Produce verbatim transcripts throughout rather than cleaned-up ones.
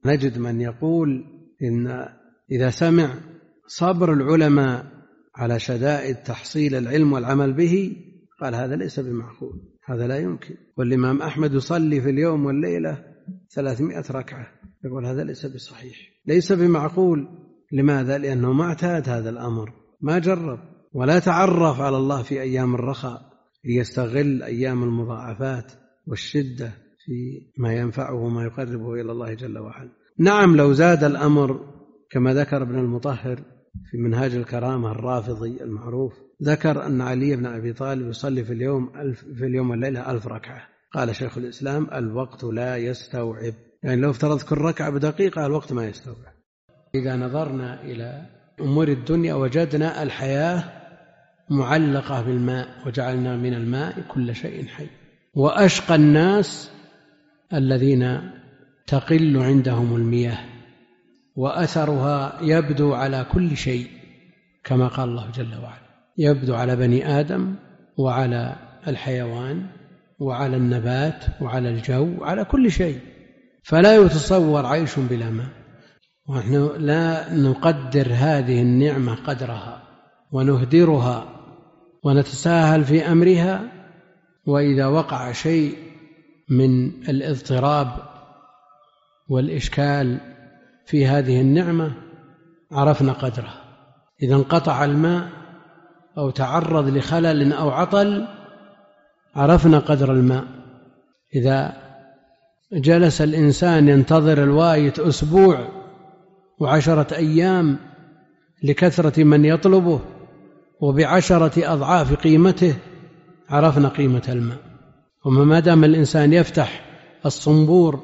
نجد من يقول إن إذا سمع صبر العلماء على شدائد تحصيل العلم والعمل به قال هذا ليس بمعقول، هذا لا يمكن. والإمام أحمد يصلي في اليوم والليلة ثلاثمائة ركعة، يقول هذا ليس بصحيح، ليس بمعقول. لماذا؟ لأنه ما اعتاد هذا الأمر، ما جرب ولا تعرف على الله في أيام الرخاء ليستغل أيام المضاعفات والشدة في ما ينفعه وما يقربه إلى الله جل وعلا. نعم لو زاد الأمر كما ذكر ابن المطهر في منهاج الكرامة الرافضي المعروف، ذكر أن علي بن أبي طالب يصلي في اليوم ألف في اليوم والليلة ألف ركعة. قال شيخ الإسلام الوقت لا يستوعب، يعني لو افترض كل ركعة بدقيقة الوقت ما يستوعب. إذا نظرنا إلى أمور الدنيا وجدنا الحياة معلقة بالماء، وجعلنا من الماء كل شيء حي. وأشقى الناس الذين تقل عندهم المياه وأثرها يبدو على كل شيء، كما قال الله جل وعلا يبدو على بني آدم وعلى الحيوان وعلى النبات وعلى الجو وعلى كل شيء، فلا يتصور عيش بلا ماء. ونحن لا نقدر هذه النعمة قدرها ونهدرها ونتساهل في أمرها، وإذا وقع شيء من الاضطراب والإشكال في هذه النعمة عرفنا قدرها. إذا انقطع الماء أو تعرض لخلل أو عطل عرفنا قدر الماء. إذا جلس الإنسان ينتظر الوايت أسبوع وعشرة أيام لكثرة من يطلبه وبعشرة أضعاف قيمته عرفنا قيمة الماء. وما دام الإنسان يفتح الصنبور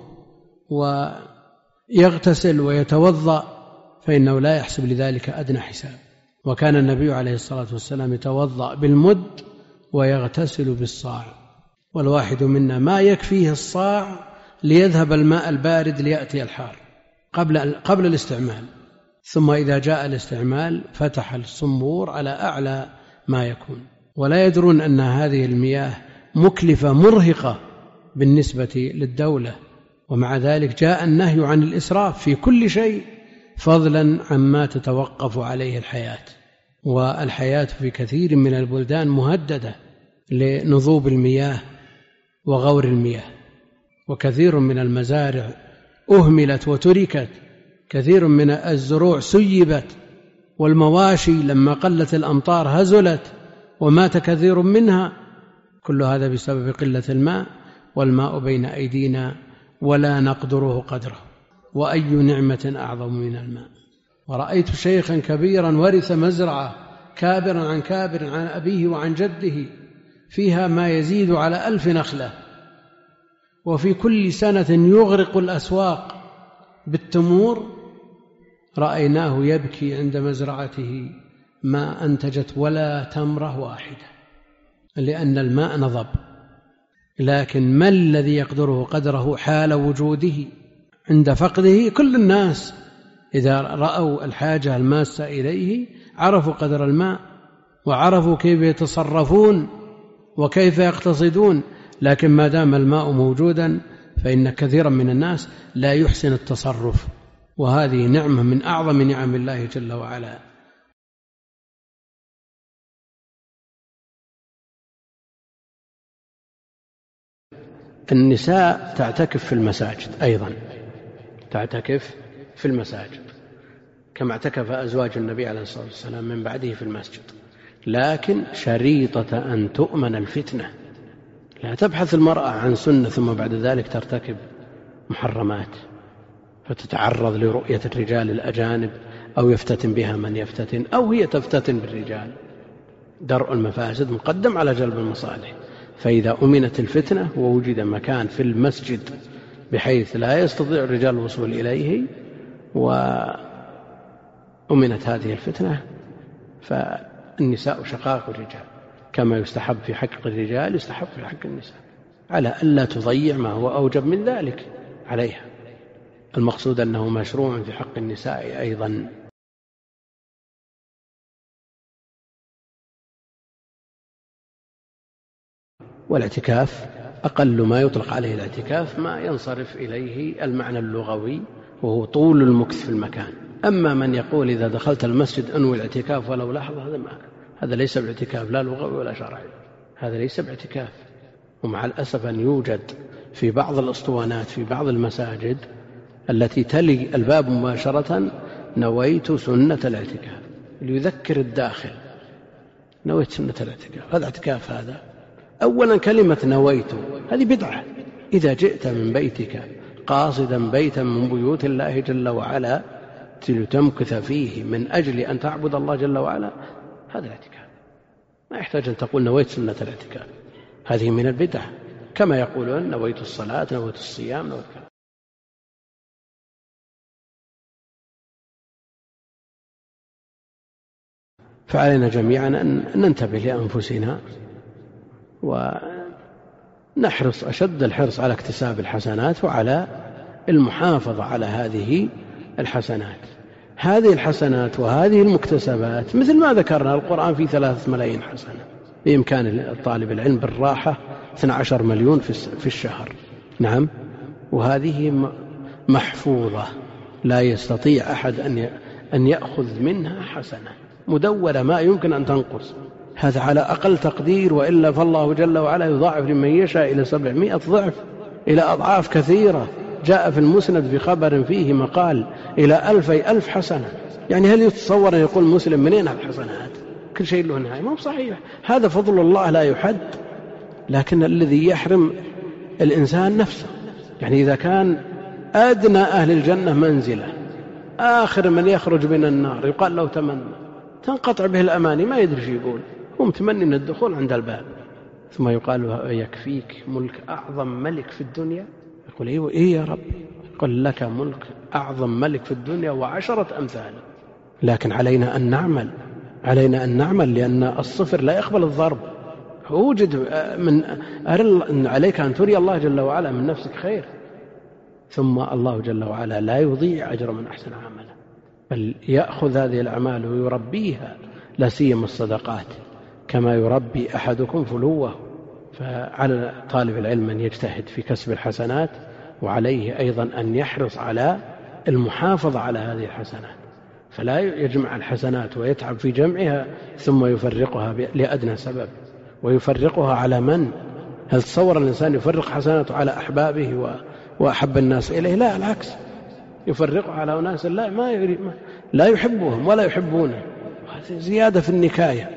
ويغتسل ويتوضأ فإنه لا يحسب لذلك أدنى حساب. وكان النبي عليه الصلاة والسلام يتوضأ بالمد ويغتسل بالصاع، والواحد منا ما يكفيه الصاع ليذهب الماء البارد ليأتي الحار قبل, قبل الاستعمال، ثم إذا جاء الاستعمال فتح الصنبور على أعلى ما يكون. ولا يدرون أن هذه المياه مكلفة مرهقة بالنسبة للدولة، ومع ذلك جاء النهي عن الإسراف في كل شيء فضلا عما تتوقف عليه الحياة. والحياة في كثير من البلدان مهددة لنضوب المياه وغور المياه، وكثير من المزارع أهملت وتركت، كثير من الزروع سيبت، والمواشي لما قلت الأمطار هزلت ومات كثير منها. كل هذا بسبب قلة الماء، والماء بين أيدينا ولا نقدره قدره. وأي نعمة أعظم من الماء. ورأيت شيخا كبيرا ورث مزرعة كابرا عن كابر عن أبيه وعن جده فيها ما يزيد على ألف نخلة، وفي كل سنة يغرق الأسواق بالتمور. رأيناه يبكي عند مزرعته ما أنتجت ولا تمرة واحدة لأن الماء نضب. لكن ما الذي يقدره قدره حال وجوده؟ عند فقده كل الناس إذا رأوا الحاجة الماسة إليه عرفوا قدر الماء وعرفوا كيف يتصرفون وكيف يقتصدون. لكن ما دام الماء موجودا فإن كثيرا من الناس لا يحسن التصرف، وهذه نعمة من أعظم نعم الله جل وعلا. النساء تعتكف في المساجد أيضا، تعتكف في المساجد كما اعتكف أزواج النبي عليه الصلاة والسلام من بعده في المسجد، لكن شريطة أن تؤمن الفتنة. لا تبحث المرأة عن سنة ثم بعد ذلك ترتكب محرمات فتتعرض لرؤية الرجال الأجانب أو يفتتن بها من يفتتن أو هي تفتتن بالرجال. درء المفاسد مقدم على جلب المصالح. فإذا أمنت الفتنة ووجد مكان في المسجد بحيث لا يستطيع الرجال الوصول إليه وأمنت هذه الفتنة فالنساء شقائق الرجال، كما يستحب في حق الرجال يستحب في حق النساء، على ألا تضيع ما هو أوجب من ذلك عليها. المقصود أنه مشروع في حق النساء أيضا. والاعتكاف أقل ما يطلق عليه الاعتكاف ما ينصرف إليه المعنى اللغوي وهو طول المكث في المكان. أما من يقول إذا دخلت المسجد أنوي الاعتكاف ولو لحظة، هذا ما هذا ليس باعتكاف لا لغوي ولا شرعي، هذا ليس باعتكاف. ومع الأسف أن يوجد في بعض الأسطوانات في بعض المساجد التي تلي الباب مباشرة نويت سنة الاعتكاف، ليذكر الداخل نويت سنة الاعتكاف. هذا اعتكاف؟ هذا أولا كلمة نويت هذه بدعة. إذا جئت من بيتك قاصدا بيتا من بيوت الله جل وعلا لتمكث فيه من أجل أن تعبد الله جل وعلا، هذا الاعتكاف. ما يحتاج أن تقول نويت سنة الاعتكاف، هذه من البدع، كما يقولون نويت الصلاة نويت الصيام نويت كذا. فعلينا جميعا أن ننتبه لأنفسنا ونحرص أشد الحرص على اكتساب الحسنات وعلى المحافظة على هذه الحسنات. هذه الحسنات وهذه المكتسبات مثل ما ذكرنا القرآن في ثلاثة ملايين حسنة، بإمكان طالب العلم بالراحة اثني عشر مليون في الشهر. نعم، وهذه محفوظة لا يستطيع أحد أن يأخذ منها حسنة مدونة ما يمكن أن تنقص. هذا على أقل تقدير، وإلا فالله جل وعلا يضاعف لمن يشاء إلى سبعمائة ضعف، إلى أضعاف كثيرة. جاء في المسند في خبر فيه مقال إلى ألفي ألف حسنة. يعني هل يتصور أن يقول مسلم منين الحسنات؟ كل شيء له نهاية؟ ما هو صحيح. هذا فضل الله لا يحد، لكن الذي يحرم الإنسان نفسه. يعني إذا كان أدنى أهل الجنة منزلة آخر من يخرج من النار يقال له تمنى، تنقطع به الأماني، ما يدري شو يقول، هو متمني من الدخول عند الباب، ثم يقال له يكفيك ملك أعظم ملك في الدنيا؟ يقول إيه, إيه يا رب؟ يقول لك ملك أعظم ملك في الدنيا وعشرة أمثاله. لكن علينا أن نعمل، علينا أن نعمل، لأن الصفر لا يقبل الضرب. وجد من أن عليك أن تري الله جل وعلا من نفسك خير، ثم الله جل وعلا لا يضيع أجر من أحسن عملا، بل يأخذ هذه الأعمال ويربيها، لا سيما الصدقات، كما يربي أحدكم فلوه. فعلى طالب العلم أن يجتهد في كسب الحسنات، وعليه أيضا أن يحرص على المحافظة على هذه الحسنات، فلا يجمع الحسنات ويتعب في جمعها ثم يفرقها لأدنى سبب. ويفرقها على من؟ هل تصور الإنسان يفرق حسناته على أحبابه وأحب الناس إليه؟ لا، العكس، يفرقها على أناس لا, ما يريد ما لا يحبهم ولا يحبونه. هذه زيادة في النكاية.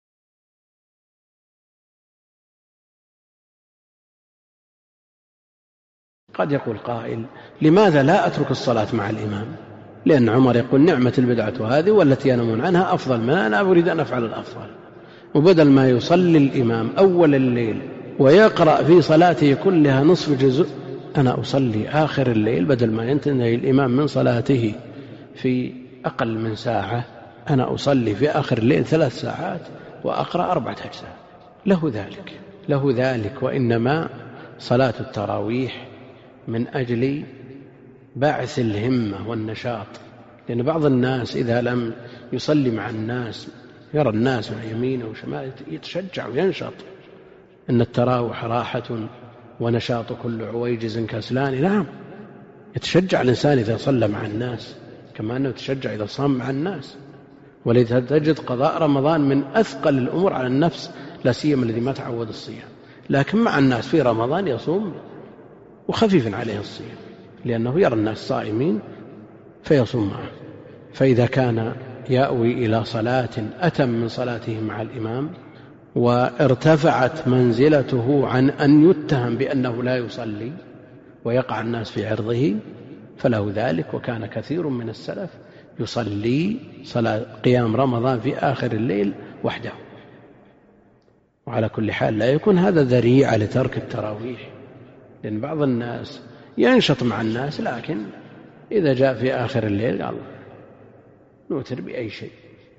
قد يقول قائل لماذا لا أترك الصلاة مع الإمام؟ لأن عمر يقول نعمة البدعة هذه والتي ينمون عنها أفضل من أنا أريد أن أفعل الأفضل. وبدل ما يصلي الإمام أول الليل ويقرأ في صلاته كلها نصف جزء، أنا أصلي آخر الليل، بدل ما ينتهي الإمام من صلاته في أقل من ساعة، أنا أصلي في آخر الليل ثلاث ساعات وأقرأ أربعة أجزاء. له ذلك، له ذلك. وإنما صلاة التراويح من أجل بعث الهمة والنشاط، لأن بعض الناس إذا لم يصلي مع الناس يرى الناس من يمينه وشماله يتشجع وينشط. إن التراوح راحة ونشاط كل عويجز كسلان. نعم، يتشجع الإنسان إذا صلى مع الناس، كما أنه يتشجع إذا صام مع الناس. ولذا تجد قضاء رمضان من أثقل الأمور على النفس، لا سيما الذي ما تعود الصيام، لكن مع الناس في رمضان يصوم وخفيف عليه الصيام، لأنه يرى الناس صائمين فيصوم معه. فإذا كان يأوي إلى صلاة أتم من صلاته مع الإمام وارتفعت منزلته عن أن يتهم بأنه لا يصلي ويقع الناس في عرضه، فله ذلك. وكان كثير من السلف يصلي صلاة قيام رمضان في آخر الليل وحده. وعلى كل حال لا يكون هذا ذريعة لترك التراويح، لأن بعض الناس ينشط مع الناس، لكن إذا جاء في آخر الليل قال نوتر بأي شيء،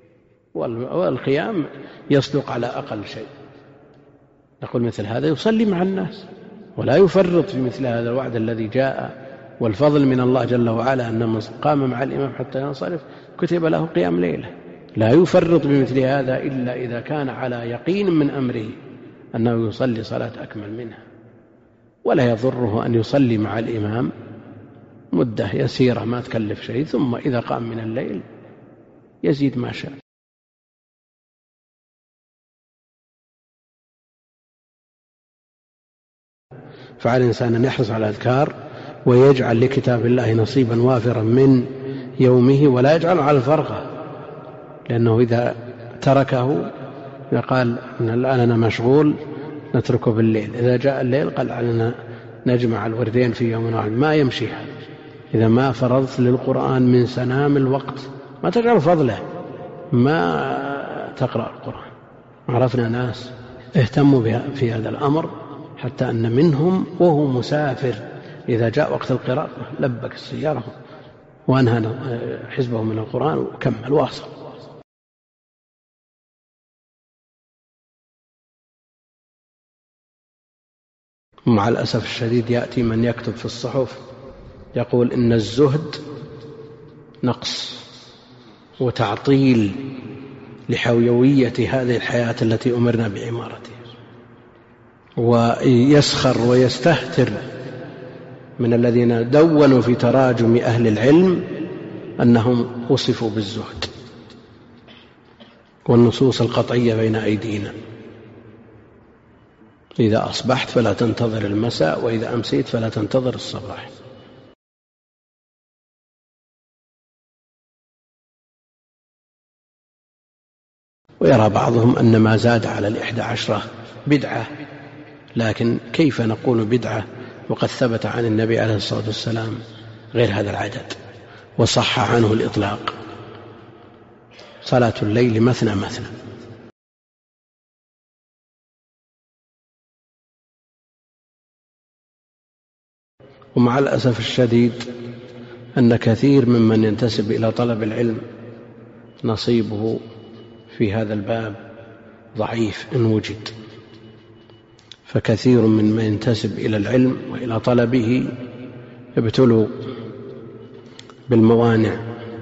والقيام يصدق على أقل شيء. نقول مثل هذا يصلي مع الناس ولا يفرط في مثل هذا الوعد الذي جاء، والفضل من الله جل وعلا أن من قام مع الإمام حتى ينصرف كتب له قيام ليلة. لا يفرط بمثل هذا إلا إذا كان على يقين من أمره أنه يصلي صلاة أكمل منها. ولا يضره أن يصلي مع الإمام مدة يسيرة ما تكلف شيء، ثم إذا قام من الليل يزيد ما شاء. فعلى الإنسان أن يحرص على الأذكار ويجعل لكتاب الله نصيبا وافرا من يومه، ولا يجعله على الفرقة، لأنه إذا تركه قال الآن أنا مشغول نتركه بالليل، إذا جاء الليل قال علينا نجمع الوردين في يوم واحد، ما يمشي هذا. إذا ما فرضت للقرآن من سنام الوقت ما تجعل فضله، ما تقرأ القرآن. عرفنا ناس اهتموا في هذا الأمر حتى أن منهم وهو مسافر إذا جاء وقت القراءة لبك السيارة وأنهى حزبه من القرآن وكمل واصل. مع الأسف الشديد يأتي من يكتب في الصحف يقول إن الزهد نقص وتعطيل لحيوية هذه الحياة التي أمرنا بعمارتها، ويسخر ويستهتر من الذين دونوا في تراجم أهل العلم أنهم وصفوا بالزهد، والنصوص القطعية بين أيدينا. إذا أصبحت فلا تنتظر المساء، وإذا أمسيت فلا تنتظر الصباح. ويرى بعضهم أن ما زاد على الإحدى عشرة بدعة، لكن كيف نقول بدعة وقد ثبت عن النبي عليه الصلاة والسلام غير هذا العدد وصح عنه الإطلاق؟ صلاة الليل مثنى مثنى. ومع الأسف الشديد أن كثير ممن ينتسب إلى طلب العلم نصيبه في هذا الباب ضعيف إن وجد، فكثير من من ينتسب إلى العلم وإلى طلبه يبتلوا بالموانع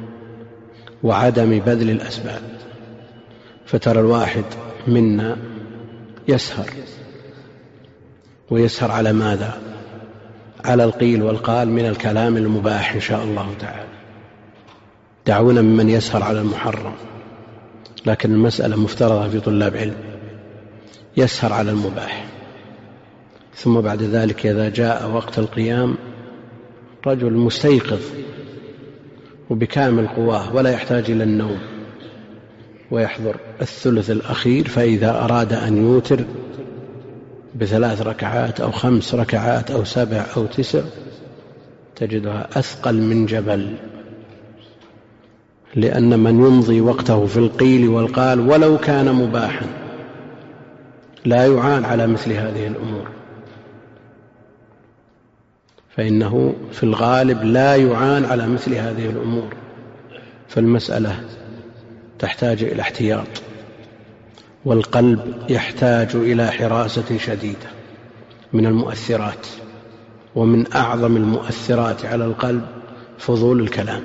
وعدم بذل الأسباب. فترى الواحد منا يسهر، ويسهر على ماذا؟ على القيل والقال من الكلام المباح إن شاء الله تعالى. دعونا ممن يسهر على المحرم، لكن المسألة مفترضة في طلاب علم، يسهر على المباح، ثم بعد ذلك إذا جاء وقت القيام رجل مستيقظ وبكامل قواه ولا يحتاج إلى النوم، ويحضر الثلث الأخير، فإذا أراد أن يوتر بثلاث ركعات أو خمس ركعات أو سبع أو تسع تجدها أثقل من جبل، لأن من يمضي وقته في القيل والقال ولو كان مباحا لا يعان على مثل هذه الأمور، فإنه في الغالب لا يعان على مثل هذه الأمور. فالمسألة تحتاج إلى احتياط، والقلب يحتاج إلى حراسة شديدة من المؤثرات، ومن أعظم المؤثرات على القلب فضول الكلام.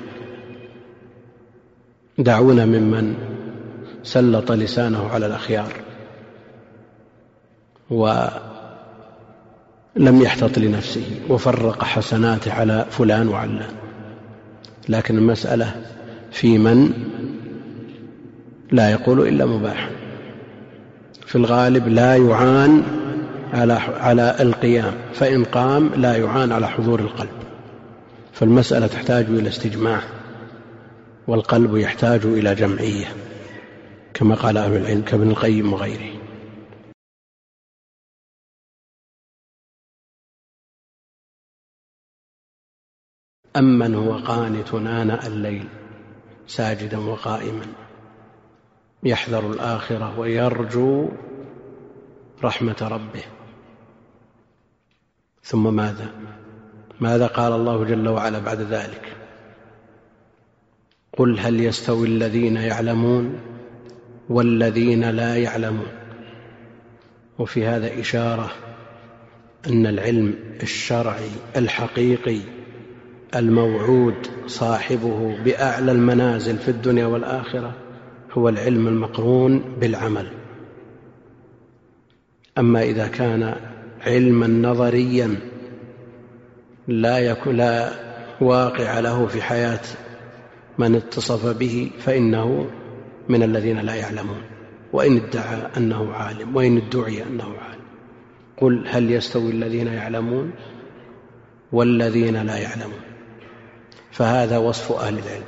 دعونا ممن سلط لسانه على الأخيار ولم يحتط لنفسه وفرق حسناته على فلان وعلان، لكن المسألة في من لا يقول إلا مباحا، في الغالب لا يعان على على القيام، فإن قام لا يعان على حضور القلب. فالمسألة تحتاج إلى استجماع، والقلب يحتاج إلى جمعية كما قال أهل العلم كابن القيم وغيره. أمن هو قانت آناء الليل ساجدا وقائما يحذر الآخرة ويرجو رحمة ربه. ثم ماذا ماذا قال الله جل وعلا بعد ذلك؟ قل هل يستوي الذين يعلمون والذين لا يعلمون. وفي هذا إشارة أن العلم الشرعي الحقيقي الموعود صاحبه بأعلى المنازل في الدنيا والآخرة هو العلم المقرون بالعمل. أما إذا كان علما نظريا لا يكون لا واقع له في حياة من اتصف به فإنه من الذين لا يعلمون، وإن ادعى أنه عالم، وإن ادعي أنه عالم. قل هل يستوي الذين يعلمون والذين لا يعلمون؟ فهذا وصف أهل العلم.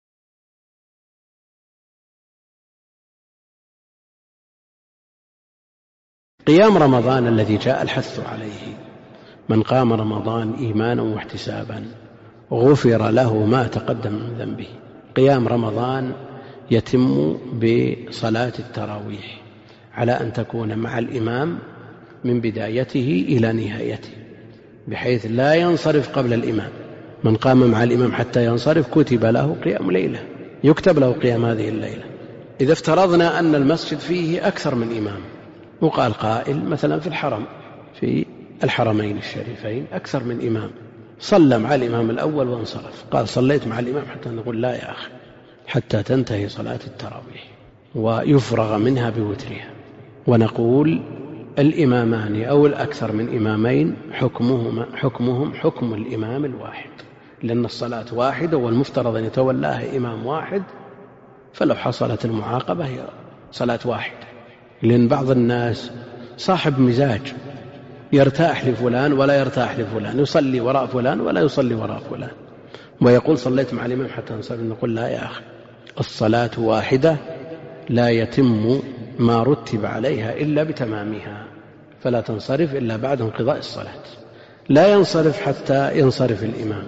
قيام رمضان الذي جاء الحث عليه: من قام رمضان إيمانا واحتسابا غفر له ما تقدم من ذنبه. قيام رمضان يتم بصلاة التراويح على أن تكون مع الإمام من بدايته إلى نهايته، بحيث لا ينصرف قبل الإمام. من قام مع الإمام حتى ينصرف كتب له قيام ليلة، يكتب له قيام هذه الليلة. إذا افترضنا أن المسجد فيه أكثر من إمام، وقال قائل مثلا في الحرم، في الحرمين الشريفين أكثر من إمام، صلى مع الإمام الأول وانصرف، قال صليت مع الإمام، حتى نقول لا يا أخي، حتى تنتهي صلاة التراويح ويفرغ منها بوترها، ونقول الإمامان أو الأكثر من إمامين حكمهم, حكمهم حكم الإمام الواحد، لأن الصلاة واحدة والمفترض أن يتولاها إمام واحد، فلو حصلت المعاقبة هي صلاة واحدة. لأن بعض الناس صاحب مزاج، يرتاح لفلان ولا يرتاح لفلان، يصلي وراء فلان ولا يصلي وراء فلان، ويقول صليت مع الإمام حتى انصرف. نقول لا يا أخي، الصلاة واحدة لا يتم ما رتب عليها إلا بتمامها، فلا تنصرف إلا بعد انقضاء الصلاة، لا ينصرف حتى ينصرف الإمام.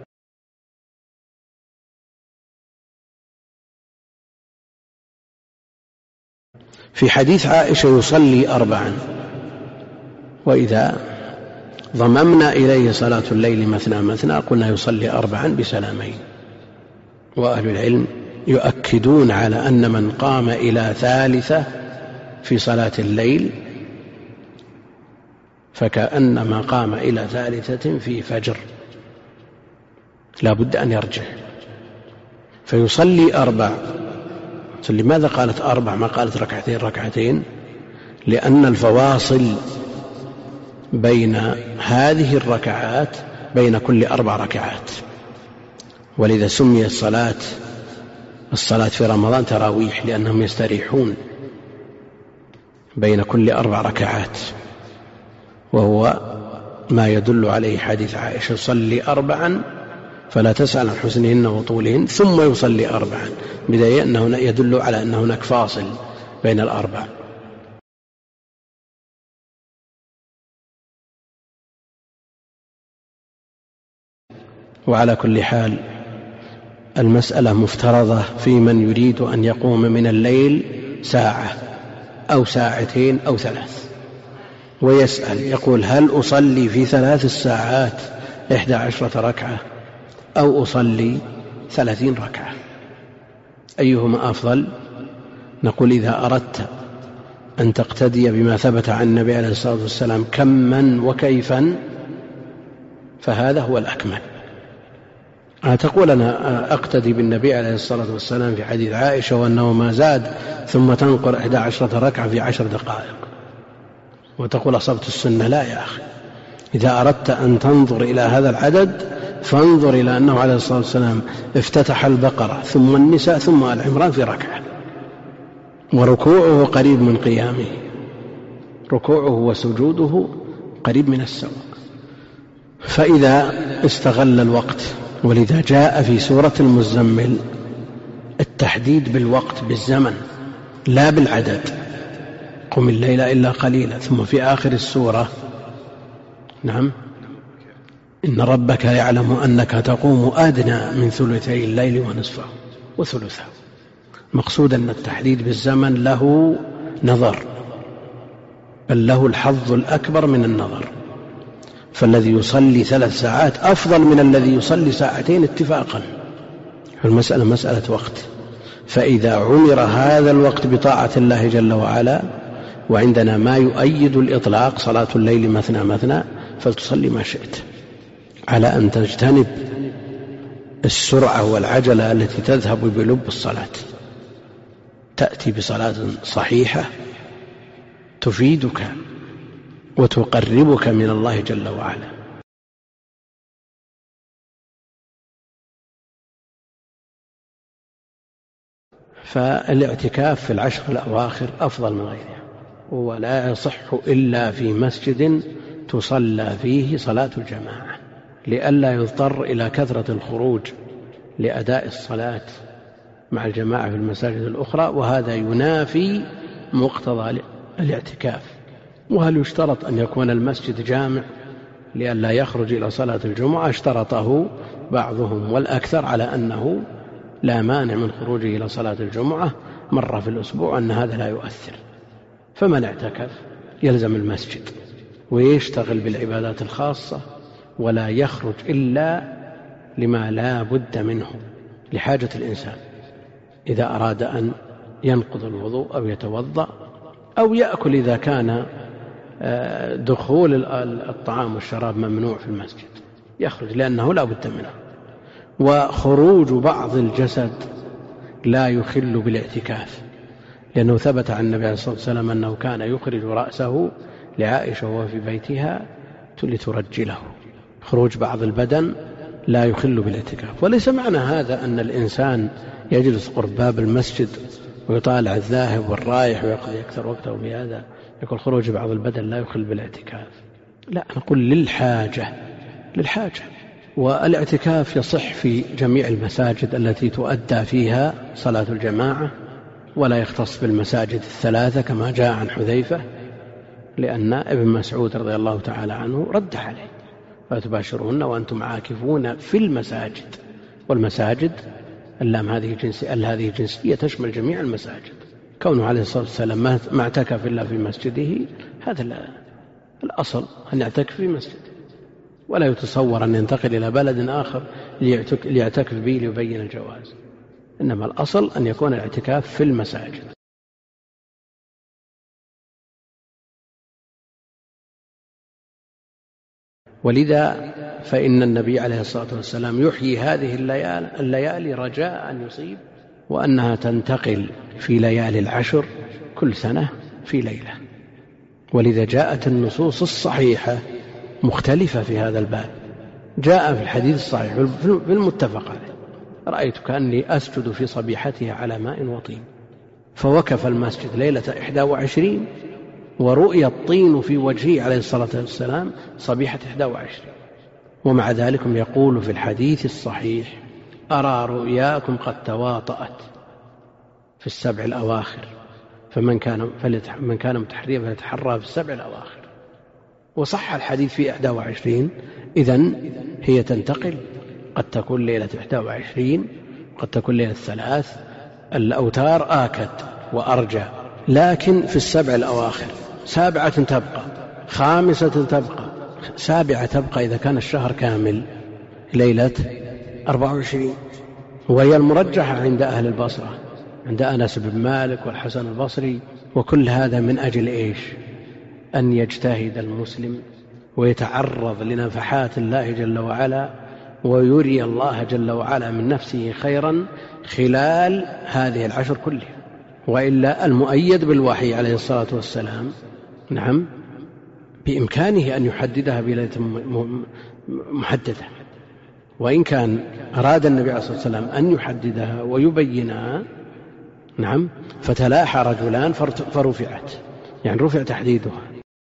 في حديث عائشة يصلي أربعا، وإذا ضممنا إليه صلاة الليل مثنى مثنى قلنا يصلي أربعا بسلامين. وأهل العلم يؤكدون على أن من قام إلى ثالثة في صلاة الليل فكأنما قام إلى ثالثة في فجر، لا بد أن يرجع فيصلي أربع. لماذا قالت أربع ما قالت ركعتين ركعتين؟ لأن الفواصل بين هذه الركعات بين كل أربع ركعات، ولذا سمي الصلاة الصلاة في رمضان تراويح، لأنهم يستريحون بين كل أربع ركعات، وهو ما يدل عليه حديث عائشة: صلي أربعا فلا تسأل عن حسنهن وطولهن ثم يصلي أربعا، بداية أنه يدل على أن هناك فاصل بين الأربع. وعلى كل حال المسألة مفترضة في من يريد أن يقوم من الليل ساعة أو ساعتين أو ثلاث، ويسأل يقول: هل أصلي في ثلاث الساعات إحدى عشرة ركعة أو أصلي ثلاثين ركعة؟ أيهما أفضل؟ نقول: إذا أردت أن تقتدي بما ثبت عن النبي عليه الصلاة والسلام كما وكيفا فهذا هو الأكمل. تقول: أنا أقتدي بالنبي عليه الصلاة والسلام في حديث عائشة وأنه ما زاد ثم تنقر إحدى عشرة ركعة في عشر دقائق، وتقول أصبت السنة. لا يا أخي، إذا أردت أن تنظر إلى هذا العدد فانظر إلى أنه عليه الصلاة والسلام افتتح البقرة ثم النساء ثم آل عمران في ركعة، وركوعه قريب من قيامه، ركوعه وسجوده قريب من السواء. فإذا استغل الوقت، ولذا جاء في سورة المزمل التحديد بالوقت بالزمن لا بالعدد: قم الليل إلا قليلا. ثم في آخر السورة: نعم إن ربك يعلم أنك تقوم أدنى من ثلثي الليل ونصفه وثلثه. مقصود أن التحديد بالزمن له نظر، بل له الحظ الأكبر من النظر، فالذي يصلي ثلاث ساعات أفضل من الذي يصلي ساعتين اتفاقا. المسألة مسألة وقت، فإذا عمر هذا الوقت بطاعة الله جل وعلا، وعندنا ما يؤيد الإطلاق صلاة الليل مثنى مثنى، فلتصلي ما شئت، على أن تجتنب السرعة والعجلة التي تذهب بلب الصلاة. تأتي بصلاة صحيحة تفيدك وتقربك من الله جل وعلا. فالاعتكاف في العشر الأواخر أفضل من غيرها، ولا يصح إلا في مسجد تصلى فيه صلاة الجماعة، لئلا يضطر إلى كثرة الخروج لأداء الصلاة مع الجماعة في المساجد الأخرى، وهذا ينافي مقتضى الاعتكاف. وهل يشترط أن يكون المسجد جامع لئلا يخرج إلى صلاة الجمعة؟ اشترطه بعضهم، والأكثر على أنه لا مانع من خروجه إلى صلاة الجمعة مرة في الأسبوع، أن هذا لا يؤثر. فمن اعتكف يلزم المسجد ويشتغل بالعبادات الخاصة، ولا يخرج إلا لما لا بد منه لحاجة الإنسان، إذا أراد أن ينقض الوضوء أو يتوضأ أو يأكل، إذا كان دخول الطعام والشراب ممنوع في المسجد يخرج لأنه لا بد منه. وخروج بعض الجسد لا يخل بالاعتكاف، لأنه ثبت عن النبي عليه الصلاة والسلام أنه كان يخرج رأسه لعائشة وهو في بيتها لترجله. خروج بعض البدن لا يخل بالاعتكاف. وليس معنى هذا أن الإنسان يجلس قرب باب المسجد ويطالع الذاهب والرايح ويقضي أكثر وقته بهذا، يقول خروج بعض البدن لا يخل بالاعتكاف. لا، نقول للحاجة للحاجة. والاعتكاف يصح في جميع المساجد التي تؤدى فيها صلاة الجماعة، ولا يختص بالمساجد الثلاثة كما جاء عن حذيفة، لأن ابن مسعود رضي الله تعالى عنه رد عليه: فتباشرون وأنتم عاكفون في المساجد. والمساجد اللام هذه جنسية، هذه جنسية تشمل جميع المساجد. كونه عليه الصلاة والسلام ما اعتكف إلا في مسجده، هذا الأصل أن يعتكف في مسجده، ولا يتصور أن ينتقل إلى بلد آخر ليعتكف به ليبين الجواز، إنما الأصل أن يكون الاعتكاف في المساجد. ولذا فإن النبي عليه الصلاة والسلام يحيي هذه الليالي رجاء أن يصيب، وأنها تنتقل في ليالي العشر كل سنة في ليلة. ولذا جاءت النصوص الصحيحة مختلفة في هذا الباب. جاء في الحديث الصحيح في المتفق عليه: رأيت كأني أسجد في صبيحتها على ماء وطين، فوقف المسجد ليلة إحدى وعشرين ورؤي الطين في وجهه عليه الصلاة والسلام صبيحة إحدى وعشرين. ومع ذلك يقول في الحديث الصحيح: أرى رؤياكم قد تواطأت في السبع الأواخر، فمن كان من كان متحريا فليتحرى في السبع الأواخر. وصح الحديث في إحدى وعشرين، إذن هي تنتقل، قد تكون ليلة إحدى وعشرين، قد تكون ليلة ثلاث. الأوتار آكد وأرجى، لكن في السبع الأواخر. سابعة تبقى، خامسة تبقى، سابعة تبقى إذا كان الشهر كامل ليلة أربعة وعشرين. وهي المرجحة عند أهل البصرة، عند أنس بن مالك والحسن البصري. وكل هذا من أجل إيش؟ أن يجتهد المسلم ويتعرض لنفحات الله جل وعلا، ويري الله جل وعلا من نفسه خيرا خلال هذه العشر كلها. وإلا المؤيد بالوحي عليه الصلاة والسلام، نعم، بإمكانه أن يحددها بليلة محددة. وإن كان أراد النبي عليه الصلاة والسلام أن يحددها ويبينها، نعم، فتلاحى رجلان فرفعت، يعني رفع تحديدها.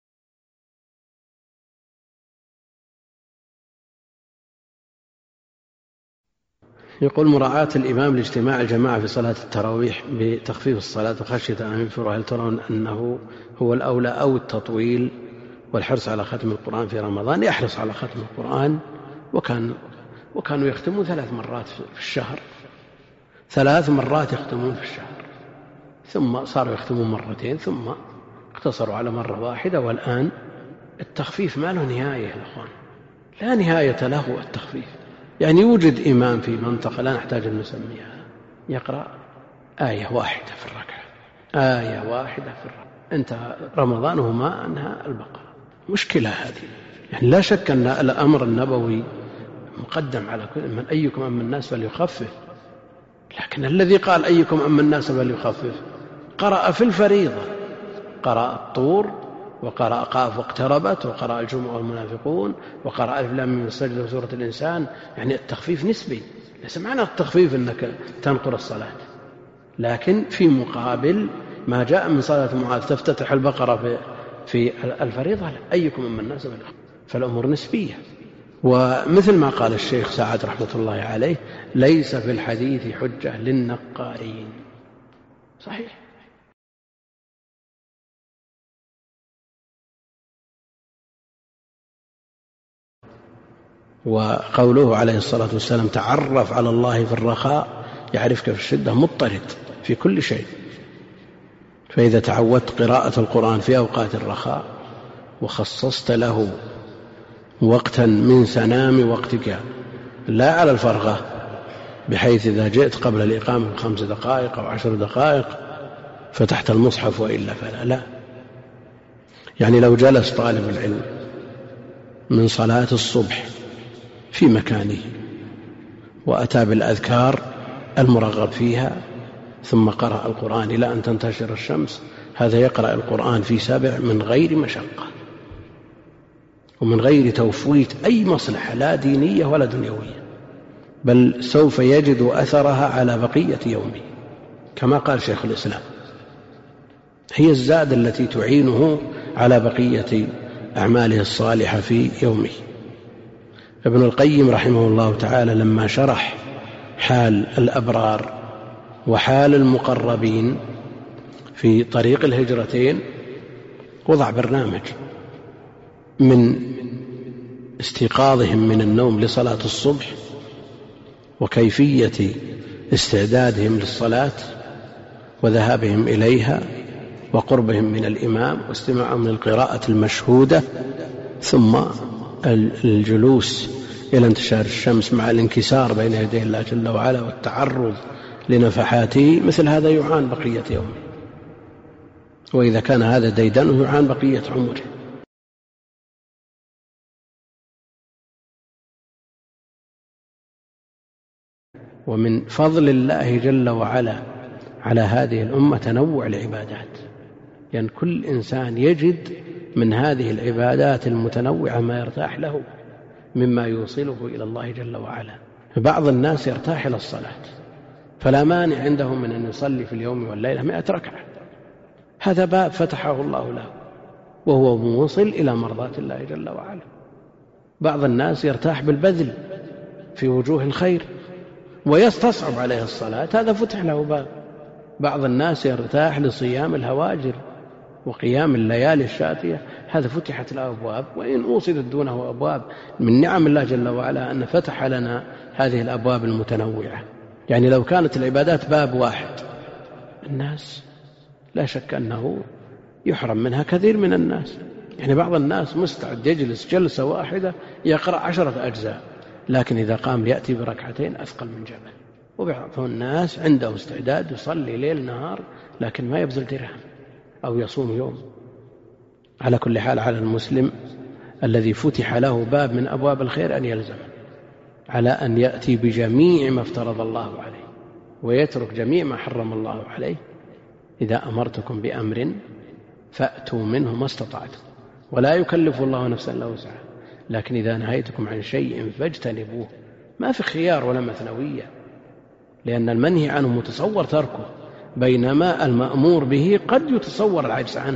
يقول: مراعاة الإمام لاجتماع الجماعة في صلاة التراويح بتخفيف الصلاة وخشية أن ينفروا، هل ترون أنه هو الأولى أو التطويل والحرص على ختم القرآن في رمضان؟ يحرص على ختم القرآن، وكان وكانوا يختمون ثلاث مرات في الشهر، ثلاث مرات يختمون في الشهر، ثم صاروا يختمون مرتين، ثم اقتصروا على مرة واحدة. والآن التخفيف ما له نهاية يا أخوان، لا نهاية له التخفيف. يعني يوجد إمام في منطقة لا نحتاج أن نسميها يقرأ آية واحدة في الركعة، آية واحدة في الركعة، انتهى رمضان وما أنهى البقرة. مشكلة هذه. يعني لا شك أن الأمر النبوي مقدم على كل من: أيكم أما الناس فليخفف. لكن الذي قال أيكم أما الناس فليخفف قرأ في الفريضة، قرأ الطور، وقرأ قاف واقتربت، وقرأ الجمعة والمنافقون، وقرأ ألف لام ميم السجدة وسورة الإنسان. يعني التخفيف نسبي، ليس معنى التخفيف أنك تنقر الصلاة، لكن في مقابل ما جاء من صلاة معاذ تفتتح البقرة في, في الفريضة أيكم أما الناس بالأخر، فالأمور نسبية. ومثل ما قال الشيخ سعد رحمة الله عليه: ليس في الحديث حجة للنقارين. صحيح. وقوله عليه الصلاة والسلام: تعرف على الله في الرخاء يعرفك في الشدة، مضطرد في كل شيء. فإذا تعودت قراءة القرآن في أوقات الرخاء وخصصت له وقتا من سنام وقتك لا على الفرغة، بحيث إذا جئت قبل الإقامة بخمس دقائق أو عشر دقائق فتحت المصحف وإلا فلا، لا. يعني لو جلس طالب العلم من صلاة الصبح في مكانه وأتى بالأذكار المرغب فيها ثم قرأ القرآن إلى أن تنتشر الشمس، هذا يقرأ القرآن في سبع من غير مشقة ومن غير توفويت أي مصلحة لا دينية ولا دنيوية، بل سوف يجد أثرها على بقية يومه، كما قال شيخ الإسلام: هي الزاد التي تعينه على بقية أعماله الصالحة في يومه. ابن القيم رحمه الله تعالى لما شرح حال الأبرار وحال المقربين في طريق الهجرتين وضع برنامج من استيقاظهم من النوم لصلاة الصبح وكيفية استعدادهم للصلاة وذهابهم إليها وقربهم من الإمام واستماعهم للقراءة المشهودة، ثم الجلوس إلى انتشار الشمس مع الانكسار بين يدي الله جل وعلا والتعرض لنفحاته. مثل هذا يعان بقية يومه، وإذا كان هذا ديدنه يعان بقية عمره. ومن فضل الله جل وعلا على هذه الأمة تنوع العبادات، يعني كل إنسان يجد من هذه العبادات المتنوعة ما يرتاح له مما يوصله إلى الله جل وعلا. بعض الناس يرتاح إلى الصلاة فلا مانع عنده من أن يصلي في اليوم والليلة مئة ركعة، هذا باب فتحه الله له وهو موصل إلى مرضاة الله جل وعلا. بعض الناس يرتاح بالبذل في وجوه الخير ويستصعب عليه الصلاة، هذا فتح له باب. بعض الناس يرتاح لصيام الهواجر وقيام الليالي الشاتية، هذا فتحت له أبواب، وإن أوصدت دونه أبواب من نعم الله جل وعلا أن فتح لنا هذه الأبواب المتنوعة. يعني لو كانت العبادات باب واحد الناس لا شك أنه يحرم منها كثير من الناس. يعني بعض الناس مستعد يجلس جلسة واحدة يقرأ عشرة أجزاء، لكن إذا قام يأتي بركعتين أثقل من جبل. وبعض الناس عنده استعداد يصلي ليل نهار لكن ما يبذل درهم أو يصوم يوم. على كل حال على المسلم الذي فتح له باب من أبواب الخير أن يلزم على أن يأتي بجميع ما افترض الله عليه ويترك جميع ما حرم الله عليه. إذا أمرتكم بأمر فأتوا منه ما استطعتم ولا يكلف الله نفسا إلا وسعها، لكن إذا نهيتكم عن شيء فاجتنبوه. ما في خيار ولا مثنوية، لأن المنهي عنه متصور تركه، بينما المأمور به قد يتصور العجز عنه.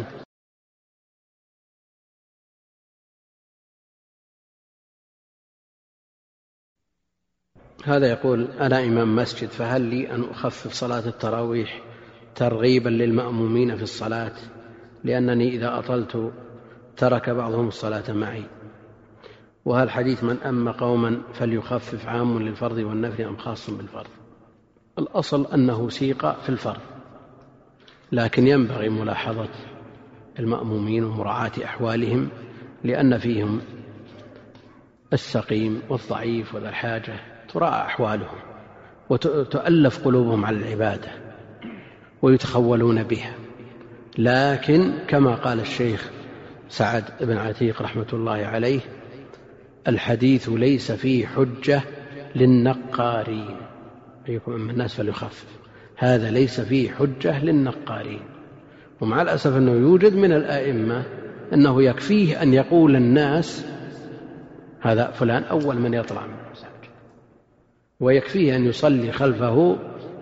هذا يقول: أنا إمام مسجد، فهل لي أن أخفف صلاة التراويح ترغيبا للمأمومين في الصلاة، لأنني إذا أطلت ترك بعضهم الصلاة معي؟ وهل حديث من أم قوما فليخفف عام للفرض والنفل أم خاص بالفرض؟ الأصل أنه سيق في الفرض، لكن ينبغي ملاحظة المأمومين ومراعاة أحوالهم، لأن فيهم السقيم والضعيف وذا الحاجة، تراعى أحوالهم وتؤلف قلوبهم على العبادة ويتخولون بها. لكن كما قال الشيخ سعد بن عتيق رحمة الله عليه: الحديث ليس فيه حجة للنقارين، أيكم أما الناس فليخفف. هذا ليس فيه حجة للنقارين. ومع الأسف أنه يوجد من الآئمة أنه يكفيه أن يقول الناس هذا فلان أول من يطلع من المساجد، ويكفيه أن يصلي خلفه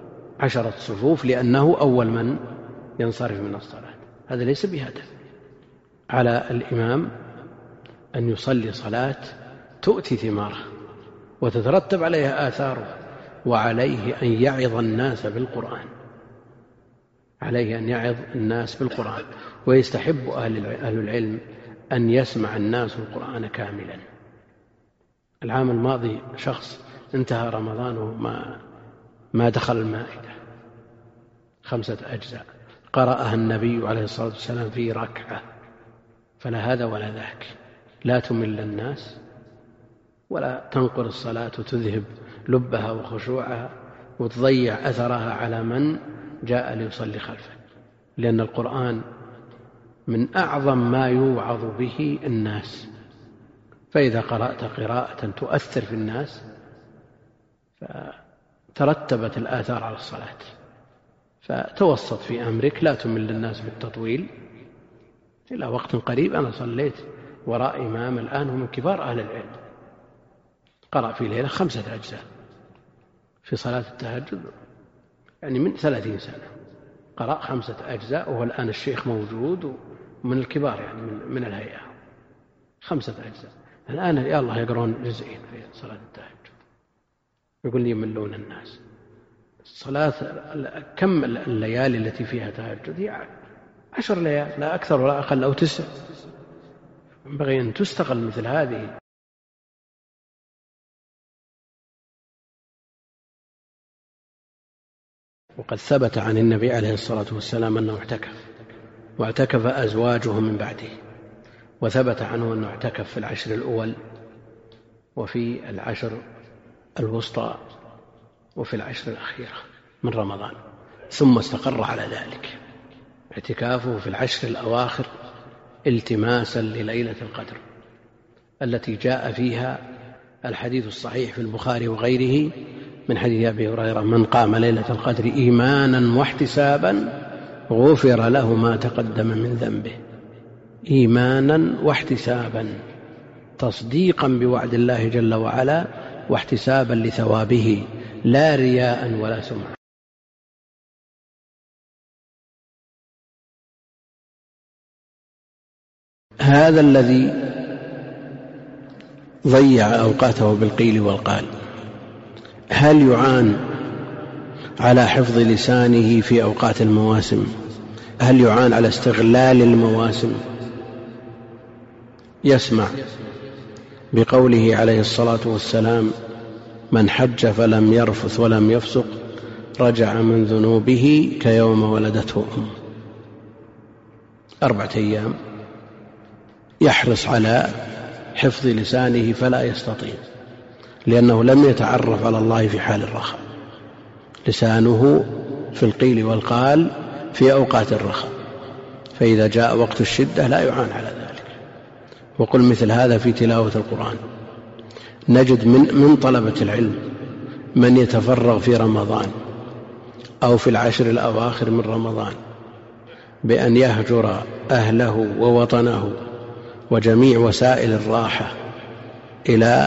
عشرة صفوف لأنه أول من ينصرف من الصلاة. هذا ليس بهدف. على الإمام أن يصلي صلاة تؤتي ثمارها وتترتب عليها آثاره، وعليه أن يعظ الناس بالقرآن، عليه أن يعظ الناس بالقرآن. ويستحب أهل العلم أن يسمع الناس القرآن كاملا. العام الماضي شخص انتهى رمضان وما ما دخل المائدة، خمسة أجزاء قرأها النبي عليه الصلاة والسلام في ركعة، فلا هذا ولا ذاك، لا تمل الناس ولا تنقر الصلاة وتذهب لبها وخشوعها وتضيع أثرها على من جاء ليصلي خلفه، لأن القرآن من أعظم ما يوعظ به الناس. فإذا قرأت قراءة تؤثر في الناس فترتبت الآثار على الصلاة. فتوسط في أمرك، لا تمل الناس بالتطويل. إلى وقت قريب أنا صليت وراء إمام الآن هم من كبار أهل العلم، قرأ في ليلة خمسة أجزاء في صلاة التهجد، يعني من ثلاثين سنة قرأ خمسة أجزاء، وهو الآن الشيخ موجود ومن الكبار يعني من الهيئة، خمسة أجزاء. الآن يا الله يقرون جزئين في صلاة التهجد، يقول لي يملون الناس. الصلاة كم الليالي التي فيها تهجد؟ هي عشر ليال لا أكثر ولا أقل، أو تسع. ينبغي أن تستغل مثل هذه. وقد ثبت عن النبي عليه الصلاة والسلام أنه اعتكف، واعتكف أزواجه من بعده، وثبت عنه أنه اعتكف في العشر الأول وفي العشر الوسطى وفي العشر الأخيرة من رمضان، ثم استقر على ذلك. اعتكافه في العشر الأواخر التماسا لليلة القدر التي جاء فيها الحديث الصحيح في البخاري وغيره من حديث أبي هريرة: من قام ليلة القدر إيمانا واحتسابا غفر له ما تقدم من ذنبه. إيمانا واحتسابا، تصديقا بوعد الله جل وعلا واحتسابا لثوابه، لا رياء ولا سمعة. هذا الذي ضيع أوقاته بالقيل والقال هل يعان على حفظ لسانه في أوقات المواسم؟ هل يعان على استغلال المواسم؟ يسمع بقوله عليه الصلاة والسلام: من حج فلم يرفث ولم يفسق رجع من ذنوبه كيوم ولدته أمه. أربعة أيام يحرص على حفظ لسانه فلا يستطيع، لأنه لم يتعرف على الله في حال الرخاء. لسانه في القيل والقال في أوقات الرخاء، فإذا جاء وقت الشدة لا يعان على ذلك. وقل مثل هذا في تلاوة القرآن. نجد من, من طلبة العلم من يتفرغ في رمضان أو في العشر الأواخر من رمضان بأن يهجر أهله ووطنه وجميع وسائل الراحة إلى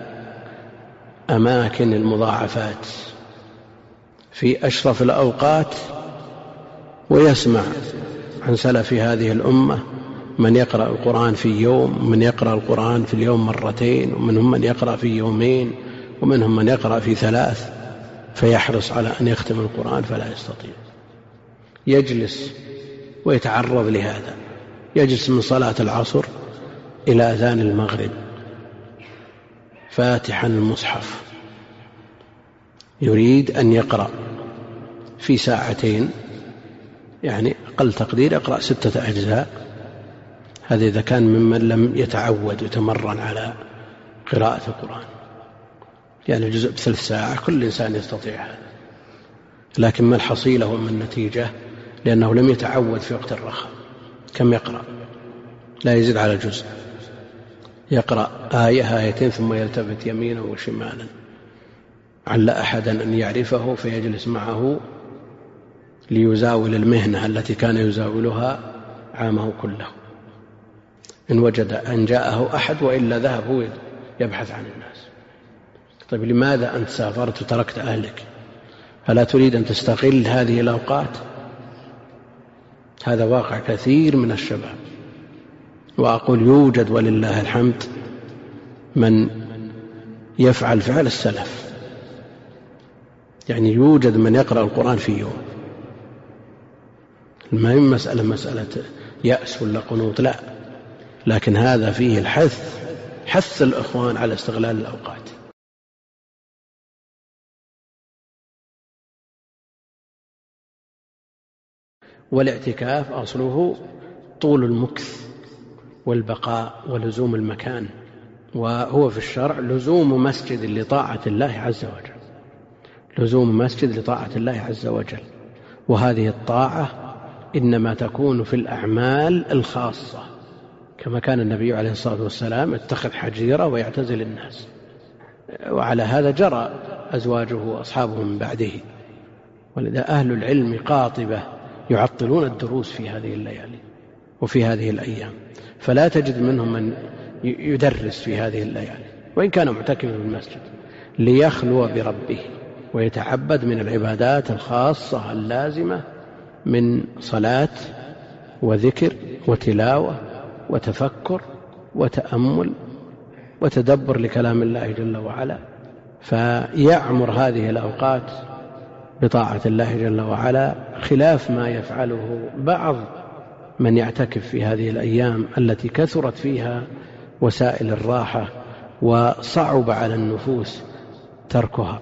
أماكن المضاعفات في أشرف الأوقات، ويسمع عن سلف هذه الأمة من يقرأ القرآن في يوم، من يقرأ القرآن في اليوم مرتين، ومنهم من يقرأ في يومين، ومنهم من يقرأ في ثلاث، فيحرص على أن يختم القرآن فلا يستطيع. يجلس ويتعرض لهذا، يجلس من صلاة العصر إلى أذان المغرب فاتحا المصحف، يريد أن يقرأ في ساعتين، يعني أقل تقدير يقرأ ستة أجزاء. هذا إذا كان ممن لم يتعود ويتمرن على قراءة القرآن، يعني الجزء بثلث ساعة كل إنسان يستطيع هذا، لكن ما الحصيلة وما النتيجة؟ لأنه لم يتعود في وقت الرخاء. كم يقرأ؟ لا يزيد على جزء، يقرأ آية آيتين ثم يلتفت يمينا وشمالا، عل أحدا أن يعرفه فيجلس معه ليزاول المهنة التي كان يزاولها عامه كله، إن وجد أن جاءه أحد، وإلا ذهب هو يبحث عن الناس. طيب لماذا أنت سافرت وتركت أهلك؟ ألا تريد أن تستغل هذه الأوقات؟ هذا واقع كثير من الشباب. وأقول يوجد ولله الحمد من يفعل فعل السلف، يعني يوجد من يقرأ القرآن في يوم. ما هي مسألة مسألة يأس ولا قنوط، لا، لكن هذا فيه الحث، حث الإخوان على استغلال الأوقات. والاعتكاف أصله طول المكث والبقاء ولزوم المكان، وهو في الشرع لزوم مسجد لطاعة الله عز وجل، لزوم مسجد لطاعة الله عز وجل. وهذه الطاعة إنما تكون في الأعمال الخاصة، كما كان النبي عليه الصلاة والسلام يتخذ حجيرة ويعتزل الناس، وعلى هذا جرى أزواجه وأصحابه من بعده. ولذا أهل العلم قاطبة يعطلون الدروس في هذه الليالي وفي هذه الأيام، فلا تجد منهم من يدرس في هذه الليالي وإن كان معتكفا في المسجد، ليخلو بربه ويتعبد من العبادات الخاصة اللازمة من صلاة وذكر وتلاوة وتفكر وتأمل وتدبر لكلام الله جل وعلا. فيعمر هذه الأوقات بطاعة الله جل وعلا، خلاف ما يفعله بعض من يعتكف في هذه الأيام التي كثرت فيها وسائل الراحة وصعب على النفوس تركها.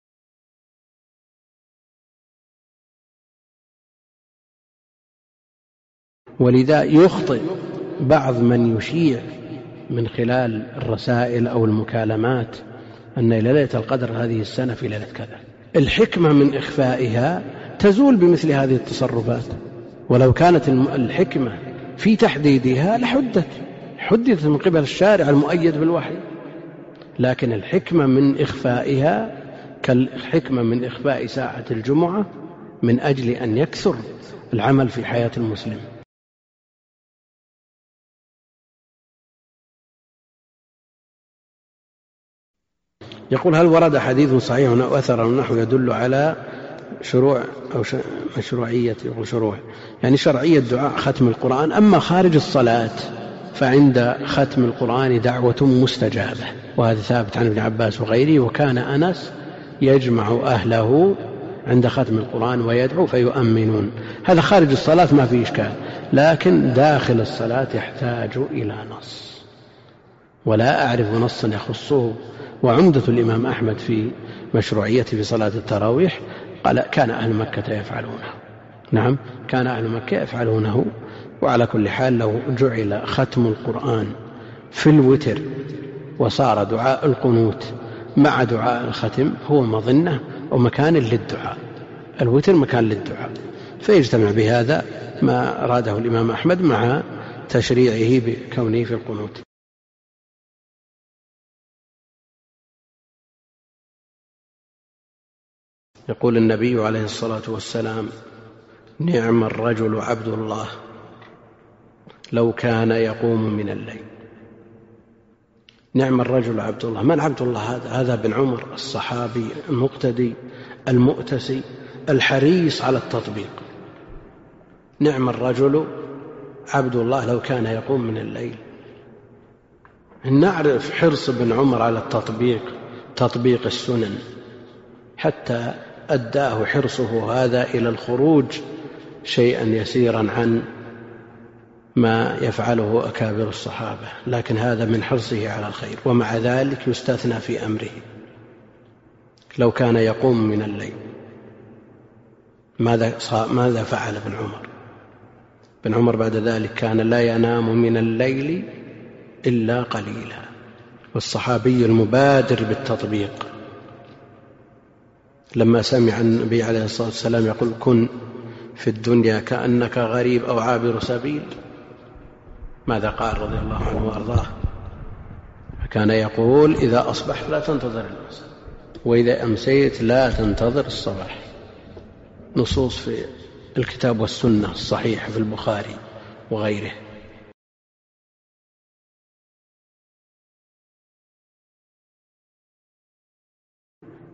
ولذا يخطئ بعض من يشيع من خلال الرسائل أو المكالمات أن ليلة القدر هذه السنة في ليلة كذا. الحكمة من إخفائها تزول بمثل هذه التصرفات، ولو كانت الحكمة في تحديدها لحدت حدثت من قبل الشارع المؤيد بالوحي، لكن الحكمة من إخفائها كالحكمة من إخفاء ساعة الجمعة من أجل أن يكثر العمل في حياة المسلم. يقول: هل ورد حديث صحيح أو أثر أو نحو يدل على شروع أو مشروعية يقول شروع يعني شرعية دعاء ختم القرآن؟ أما خارج الصلاة فعند ختم القرآن دعوة مستجابة، وهذا ثابت عن ابن عباس وغيره، وكان أنس يجمع أهله عند ختم القرآن ويدعو فيؤمنون. هذا خارج الصلاة ما في إشكال، لكن داخل الصلاة يحتاج إلى نص، ولا أعرف نصا يخصه. وعمدة الإمام أحمد في مشروعيته في صلاة التراويح قال: كان أهل مكة يفعلونه. نعم، كان أهل مكة يفعلونه. وعلى كل حال لو جعل ختم القرآن في الوتر وصار دعاء القنوت مع دعاء الختم هو مظنة ومكان للدعاء، الوتر مكان للدعاء، فيجتمع بهذا ما أراده الإمام أحمد مع تشريعه بكونه في القنوت. يقول النبي عليه الصلاة والسلام: نعم الرجل عبد الله لو كان يقوم من الليل. نعم الرجل عبد الله. من عبد الله هذا؟ هذا بن عمر الصحابي المقتدي المؤتسي الحريص على التطبيق. نعم الرجل عبد الله لو كان يقوم من الليل. نعرف حرص بن عمر على التطبيق، تطبيق السنن، حتى أداه حرصه هذا إلى الخروج شيئا يسيرا عن ما يفعله أكابر الصحابة، لكن هذا من حرصه على الخير. ومع ذلك يستثنى في أمره. لو كان يقوم من الليل ماذا ماذا فعل ابن عمر؟ ابن عمر بعد ذلك كان لا ينام من الليل إلا قليلا، والصحابي المبادر بالتطبيق لما سمع النبي عليه الصلاة والسلام يقول: كن في الدنيا كأنك غريب أو عابر سبيل، ماذا قال رضي الله عنه وأرضاه؟ كان يقول: إذا أصبحت لا تنتظر المساء، وإذا أمسيت لا تنتظر الصباح. نصوص في الكتاب والسنة الصحيحة في البخاري وغيره.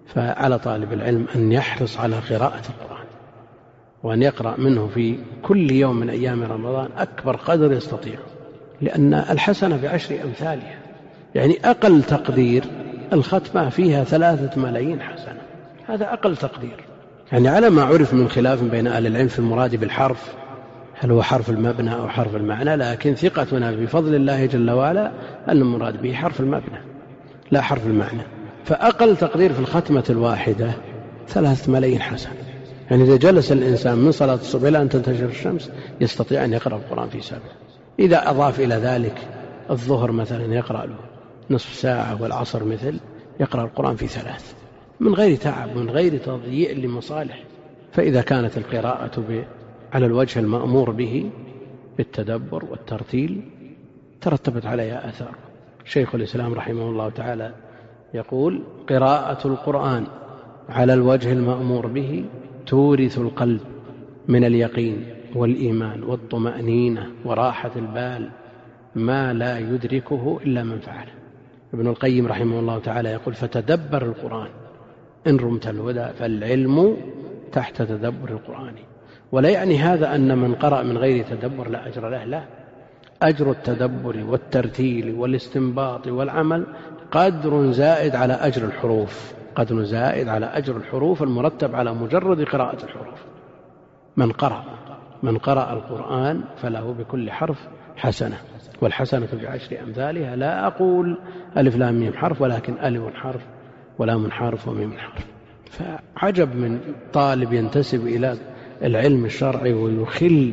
فعلى طالب العلم أن يحرص على قراءة القرآن، وأن يقرأ منه في كل يوم من أيام رمضان أكبر قدر يستطيع، لأن الحسنة بعشر أمثالها، يعني أقل تقدير الختمة فيها ثلاثة ملايين حسنة، هذا أقل تقدير. يعني على ما عرف من خلاف بين أهل العلم في المراد بالحرف، هل هو حرف المبنى أو حرف المعنى، لكن ثقتنا بفضل الله جل وعلا أن المراد به حرف المبنى لا حرف المعنى. فأقل تقدير في الختمة الواحدة ثلاثة ملايين حسنة. يعني إذا جلس الإنسان من صلاة الصبح إلى أن تنتشر الشمس يستطيع أن يقرأ القرآن في سبع. إذا أضاف إلى ذلك الظهر مثلا يقرأ له نصف ساعة، والعصر مثل يقرأ القرآن في ثلاث من غير تعب من غير تضييع لمصالح. فإذا كانت القراءة على الوجه المأمور به بالتدبر والترتيل ترتبت عليها آثار. شيخ الإسلام رحمه الله تعالى يقول: قراءة القرآن على الوجه المأمور به تورث القلب من اليقين والإيمان والطمأنينة وراحة البال ما لا يدركه إلا من فعله. ابن القيم رحمه الله تعالى يقول: فتدبر القرآن إن رمت الهدى، فالعلم تحت تدبر القرآن. ولا يعني هذا أن من قرأ من غير تدبر لا أجر له، لا، أجر التدبر والترتيل والاستنباط والعمل قدر زائد على أجر الحروف، قدر زائد على أجر الحروف المرتب على مجرد قراءة الحروف. من قرأ من قرأ القرآن فله بكل حرف حسنة، والحسنة بعشر أمثالها. لا أقول ألف لام ميم حرف، ولكن ألف حرف ولام حرف وميم حرف. فعجب من طالب ينتسب إلى العلم الشرعي ويخل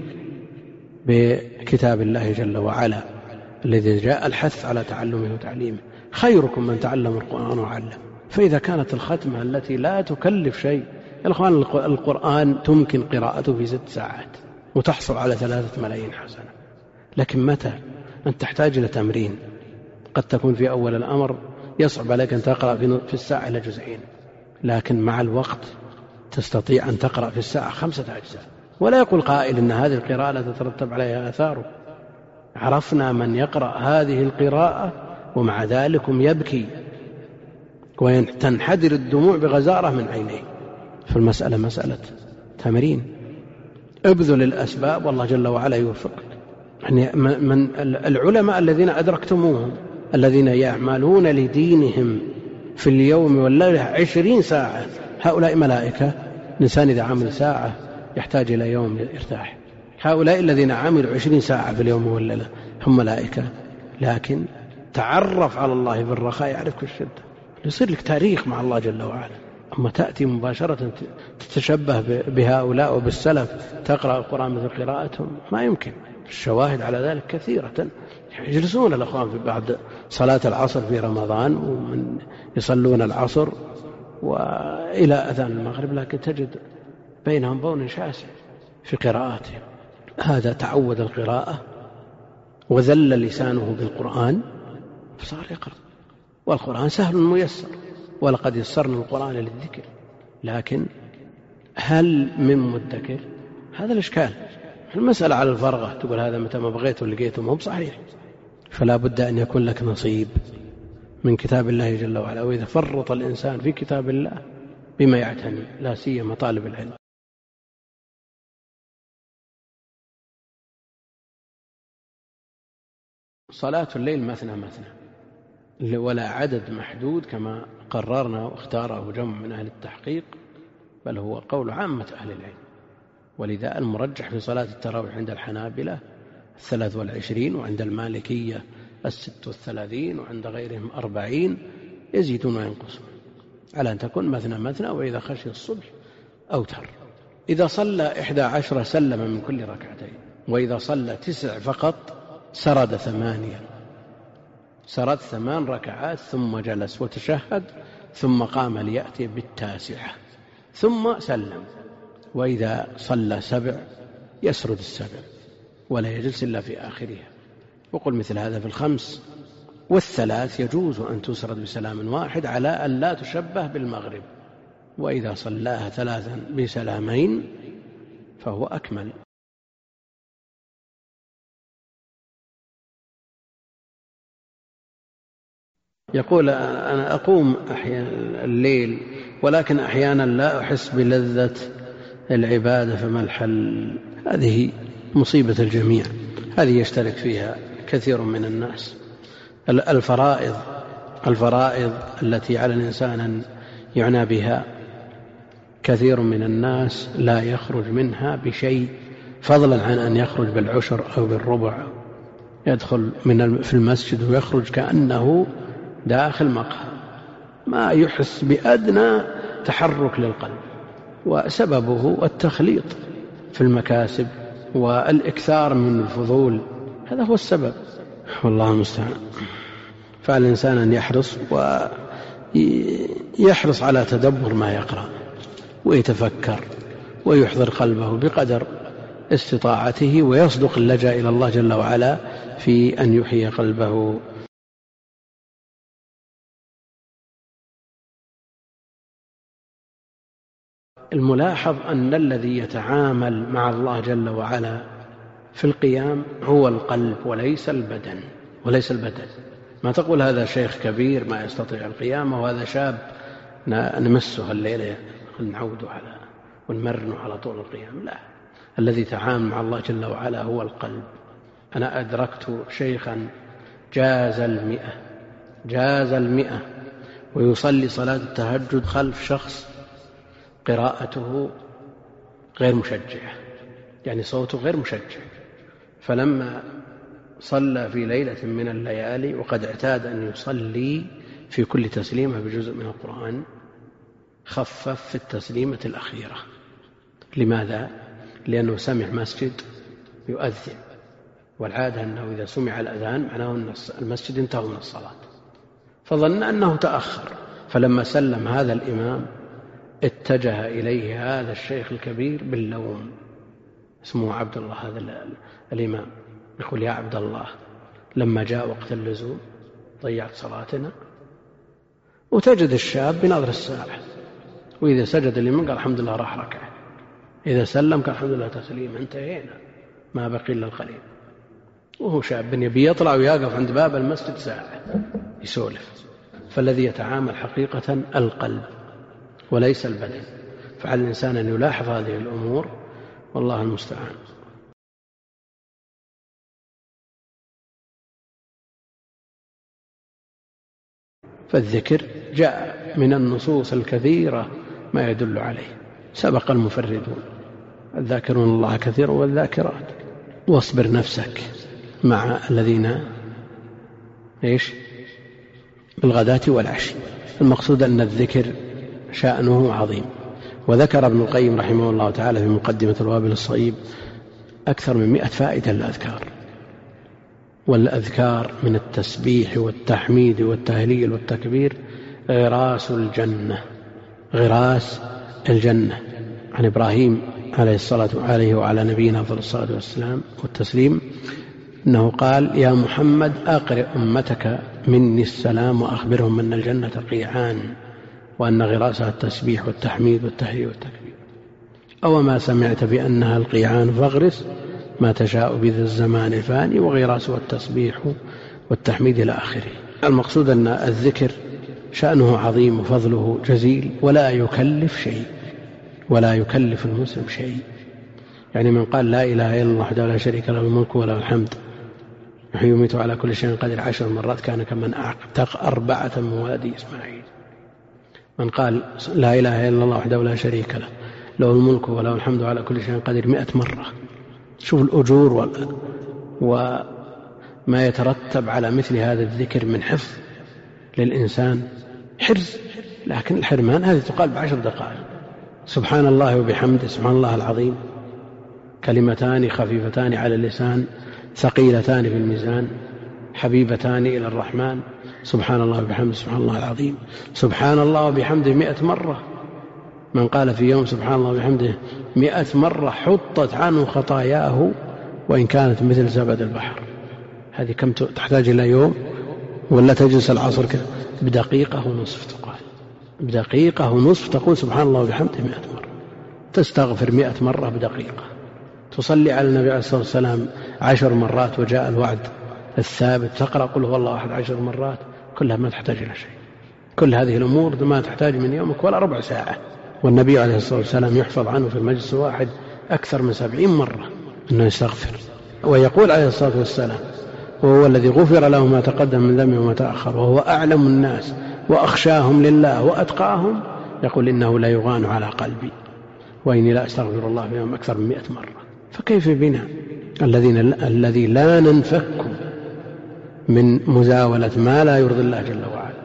بكتاب الله جل وعلا الذي جاء الحث على تعلمه وتعليمه: خيركم من تعلم القرآن وعلم. فإذا كانت الختمة التي لا تكلف شيء، يا إخوان القرآن تمكن قراءته في ست ساعات وتحصل على ثلاثة ملايين حسنة، لكن متى أن تحتاج إلى تمرين؟ قد تكون في أول الأمر يصعب عليك أن تقرأ في الساعة إلى جزئين، لكن مع الوقت تستطيع أن تقرأ في الساعة خمسة أجزاء. ولا يقول قائل إن هذه القراءة لا تترتب عليها آثاره. عرفنا من يقرأ هذه القراءة ومع ذلك يبكي وتنحدر الدموع بغزارة من عينيه. فالمسألة مسألة تمرين. ابذل الأسباب والله جل وعلا يوفقك. يعني من العلماء الذين أدركتموهم الذين يعملون لدينهم في اليوم والليلة عشرين ساعة، هؤلاء ملائكة. الإنسان إذا عمل ساعة يحتاج إلى يوم للإرتاح. هؤلاء الذين عملوا عشرين ساعة في اليوم والليلة هم ملائكة. لكن تعرف على الله في الرخاء يعرفك الشدة، يصير لك تاريخ مع الله جل وعلا. أما تأتي مباشرة تتشبه بهؤلاء وبالسلف تقرأ القرآن مثل قراءتهم، ما يمكن. الشواهد على ذلك كثيرة. يجلسون الأخوان في بعد صلاة العصر في رمضان ومن يصلون العصر وإلى أذان المغرب، لكن تجد بينهم بون شاسع في قراءاتهم. هذا تعود القراءة وذل لسانه بالقرآن فصار يقرأ، والقرآن سهل ميسر، ولقد يسرنا القرآن للذكر. لكن هل من مدكر؟ هذا الإشكال. المسألة على الفرغة، تقول هذا متى ما بغيته لقيته، ما هو صحيح. فلا بد أن يكون لك نصيب من كتاب الله جل وعلا. وإذا فرط الإنسان في كتاب الله بما يعتني، لا سيما طالب العلم. صلاة الليل مثنى مثنى ولا عدد محدود كما قررنا واختاره جمع من أهل التحقيق، بل هو قول عامة أهل العلم. ولذا المرجح في صلاة التراويح عند الحنابلة الثلاث والعشرين، وعند المالكية الست والثلاثين، وعند غيرهم أربعين، يزيدون وينقصون على أن تكون مثنى مثنى. وإذا خشي الصبح أوتر. إذا صلى إحدى عشر سلم من كل ركعتين، وإذا صلى تسع فقط سرد ثمانيا، سرد ثمان ركعات ثم جلس وتشهد ثم قام ليأتي بالتاسعة ثم سلم. وإذا صلى سبع يسرد السبع ولا يجلس إلا في آخرها. وقل مثل هذا في الخمس. والثلاث يجوز أن تسرد بسلام واحد على أن لا تشبه بالمغرب. وإذا صلاها ثلاثا بسلامين فهو أكمل. يقول: أنا أقوم أحيانا الليل ولكن أحيانا لا أحس بلذة العبادة فما الحل؟ هذه مصيبة الجميع، هذه يشترك فيها كثير من الناس. الفرائض الفرائض التي على الإنسان أن يعنى بها كثير من الناس لا يخرج منها بشيء، فضلا عن أن يخرج بالعشر أو بالربع. يدخل من في المسجد ويخرج كأنه داخل مقهى، ما يحس بأدنى تحرك للقلب، وسببه التخليط في المكاسب والإكثار من الفضول، هذا هو السبب، والله المستعان. فالإنسان أن يحرص ويحرص على تدبر ما يقرأ ويتفكر ويحضر قلبه بقدر استطاعته، ويصدق اللجأ إلى الله جل وعلا في أن يحيي قلبه. الملاحظ أن الذي يتعامل مع الله جل وعلا في القيام هو القلب وليس البدن وليس البدن. ما تقول هذا شيخ كبير ما يستطيع القيام وهذا شاب نمسه الليلة نعوده على ونمرنه على طول القيام، لا، الذي يتعامل مع الله جل وعلا هو القلب. أنا أدركت شيخا جاز المئة جاز المئة ويصلي صلاة التهجد خلف شخص قراءته غير مشجعة، يعني صوته غير مشجع، فلما صلى في ليلة من الليالي وقد اعتاد أن يصلي في كل تسليمة بجزء من القرآن، خفف في التسليمة الأخيرة. لماذا؟ لأنه سمع مسجد يؤذن، والعادة أنه إذا سمع الأذان معناه أن المسجد انتهى من الصلاة، فظن أنه تأخر، فلما سلم هذا الإمام اتجه إليه هذا الشيخ الكبير باللوم، اسمه عبد الله هذا الإمام، يقول: يا عبد الله، لما جاء وقت اللزوم ضيعت صلاتنا. وتجد الشاب بنظر الساعة، وإذا سجد الإمام قال الحمد لله راح ركعة، إذا سلم قال الحمد لله تسليم، انتهينا، ما بقي إلا القليل. وهو شاب يبي يطلع ويقف عند باب المسجد ساعة يسولف. فالذي يتعامل حقيقة القلب وليس البدن، فعلى الإنسان أن يلاحظ هذه الأمور، والله المستعان. فالذكر جاء من النصوص الكثيرة ما يدل عليه. سبق المفردون الذاكرون الله كثيرا والذاكرات. واصبر نفسك مع الذين إيش بالغداة والعشي. المقصود أن الذكر شأنه عظيم. وذكر ابن القيم رحمه الله تعالى في مقدمة الوابل الصيب أكثر من مئة فائدة للأذكار. والأذكار من التسبيح والتحميد والتهليل والتكبير غراس الجنة، غراس الجنة. عن إبراهيم عليه الصلاة عليه وعلى نبينا أفضل الصلاة والسلام والتسليم أنه قال: يا محمد أقرئ أمتك مني السلام وأخبرهم أن الجنة قيعان وأن غراسها التسبيح والتحميد والتهليل والتكبير. أو ما سمعت بأنها القيعان فاغرس ما تشاء بذا الزمان فاني وغراسها التسبيح والتحميد إلى آخره. المقصود أن الذكر شأنه عظيم وفضله جزيل، ولا يكلف شيء، ولا يكلف المسلم شيء. يعني من قال لا إله إلا الله وحده لا شريك له الملك وله الحمد يحيي ويميت على كل شيء قدير عشر مرات كان كمن أعتق أربعة من ولد إسماعيل. من قال لا إله إلا الله وحده لا شريك له له الملك وله الحمد على كل شيء قدير مئة مرة. شوف الأجور وما يترتب على مثل هذا الذكر من حفظ للإنسان، حرز. لكن الحرمان هذه تقال بعشر دقائق. سبحان الله وبحمده، سبحان الله العظيم، كلمتان خفيفتان على اللسان ثقيلتان في الميزان حبيبتان إلى الرحمن. سبحان الله وبحمده، سبحان الله العظيم، سبحان الله وبحمده مئة مرة. من قال في يوم سبحان الله وبحمده مئة مرة حطت عنه خطاياه وإن كانت مثل زبد البحر. هذه كم تحتاج إلى يوم؟ ولا تجلس العصر كده بدقيقة ونصف تقال، بدقيقة ونصف تقول سبحان الله وبحمده مئة مرة، تستغفر مئة مرة بدقيقة، تصلي على النبي عليه الصلاة والسلام عشر مرات وجاء الوعد الثابت، تقرأ قل هو الله أحد عشر مرات، كلها ما تحتاج إلى شيء. كل هذه الأمور ما تحتاج من يومك ولا ربع ساعة. والنبي عليه الصلاة والسلام يحفظ عنه في المجلس الواحد أكثر من سبعين مرة أنه يستغفر، ويقول عليه الصلاة والسلام: وهو الذي غفر له ما تقدم من ذنبه وما تأخر وهو أعلم الناس وأخشاهم لله وأتقاهم، يقول: إنه لا يغان على قلبي وإني لا أستغفر الله في يوم أكثر من مئة مرة. فكيف بنا الذين الذي لا ننفك من مزاولة ما لا يرضي الله جل وعلا.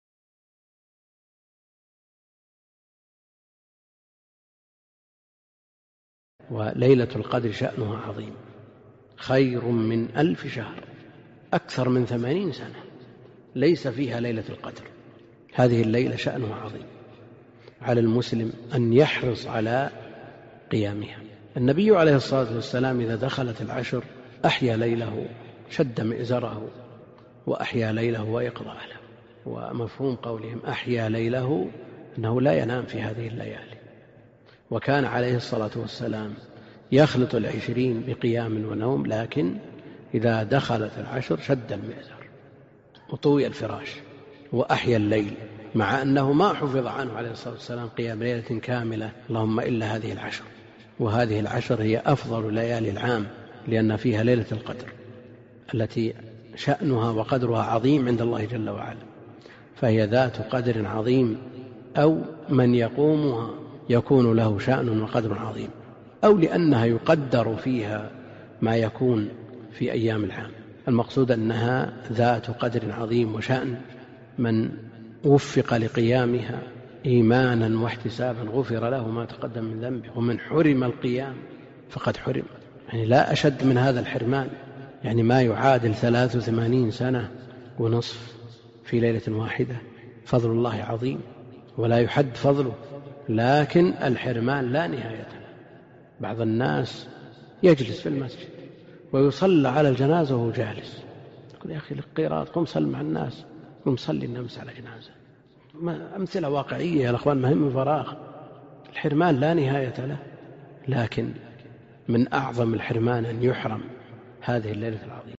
وليلة القدر شأنها عظيم، خير من ألف شهر، أكثر من ثمانين سنة ليس فيها ليلة القدر. هذه الليلة شأنها عظيم، على المسلم أن يحرص على قيامها. النبي عليه الصلاة والسلام إذا دخلت العشر أحيا ليله، شد مئزره وأحيا ليله ويقظى أهله. ومفهوم قولهم أحيا ليله أنه لا ينام في هذه الليالي. وكان عليه الصلاة والسلام يخلط العشرين بقيام ونوم، لكن إذا دخلت العشر شد المئزر وطوي الفراش وأحيا الليل، مع أنه ما حفظ عنه عليه الصلاة والسلام قيام ليلة كاملة اللهم إلا هذه العشر. وهذه العشر هي أفضل ليالي العام، لأن فيها ليلة القدر التي شأنها وقدرها عظيم عند الله جل وعلا، فهي ذات قدر عظيم، أو من يقومها يكون له شأن وقدر عظيم، أو لأنها يقدر فيها ما يكون في أيام العام. المقصود أنها ذات قدر عظيم وشأن. من وفق لقيامها إيمانا واحتسابا غفر له ما تقدم من ذنبه، ومن حرم القيام فقد حرم. يعني لا أشد من هذا الحرمان، يعني ما يعادل ثلاث وثمانين سنة ونصف في ليلة واحدة. فضل الله عظيم ولا يحد فضله، لكن الحرمان لا نهاية له. بعض الناس يجلس في المسجد ويصلى على الجنازة وهو جالس، يقول: يا أخي القيراط، قم صل مع الناس، قم صلي النمس على جنازة. أمثلة واقعية يا أخوان، مهم من فراغ. الحرمان لا نهاية له، لكن من أعظم الحرمان أن يحرم هذه الليلة العظيمة.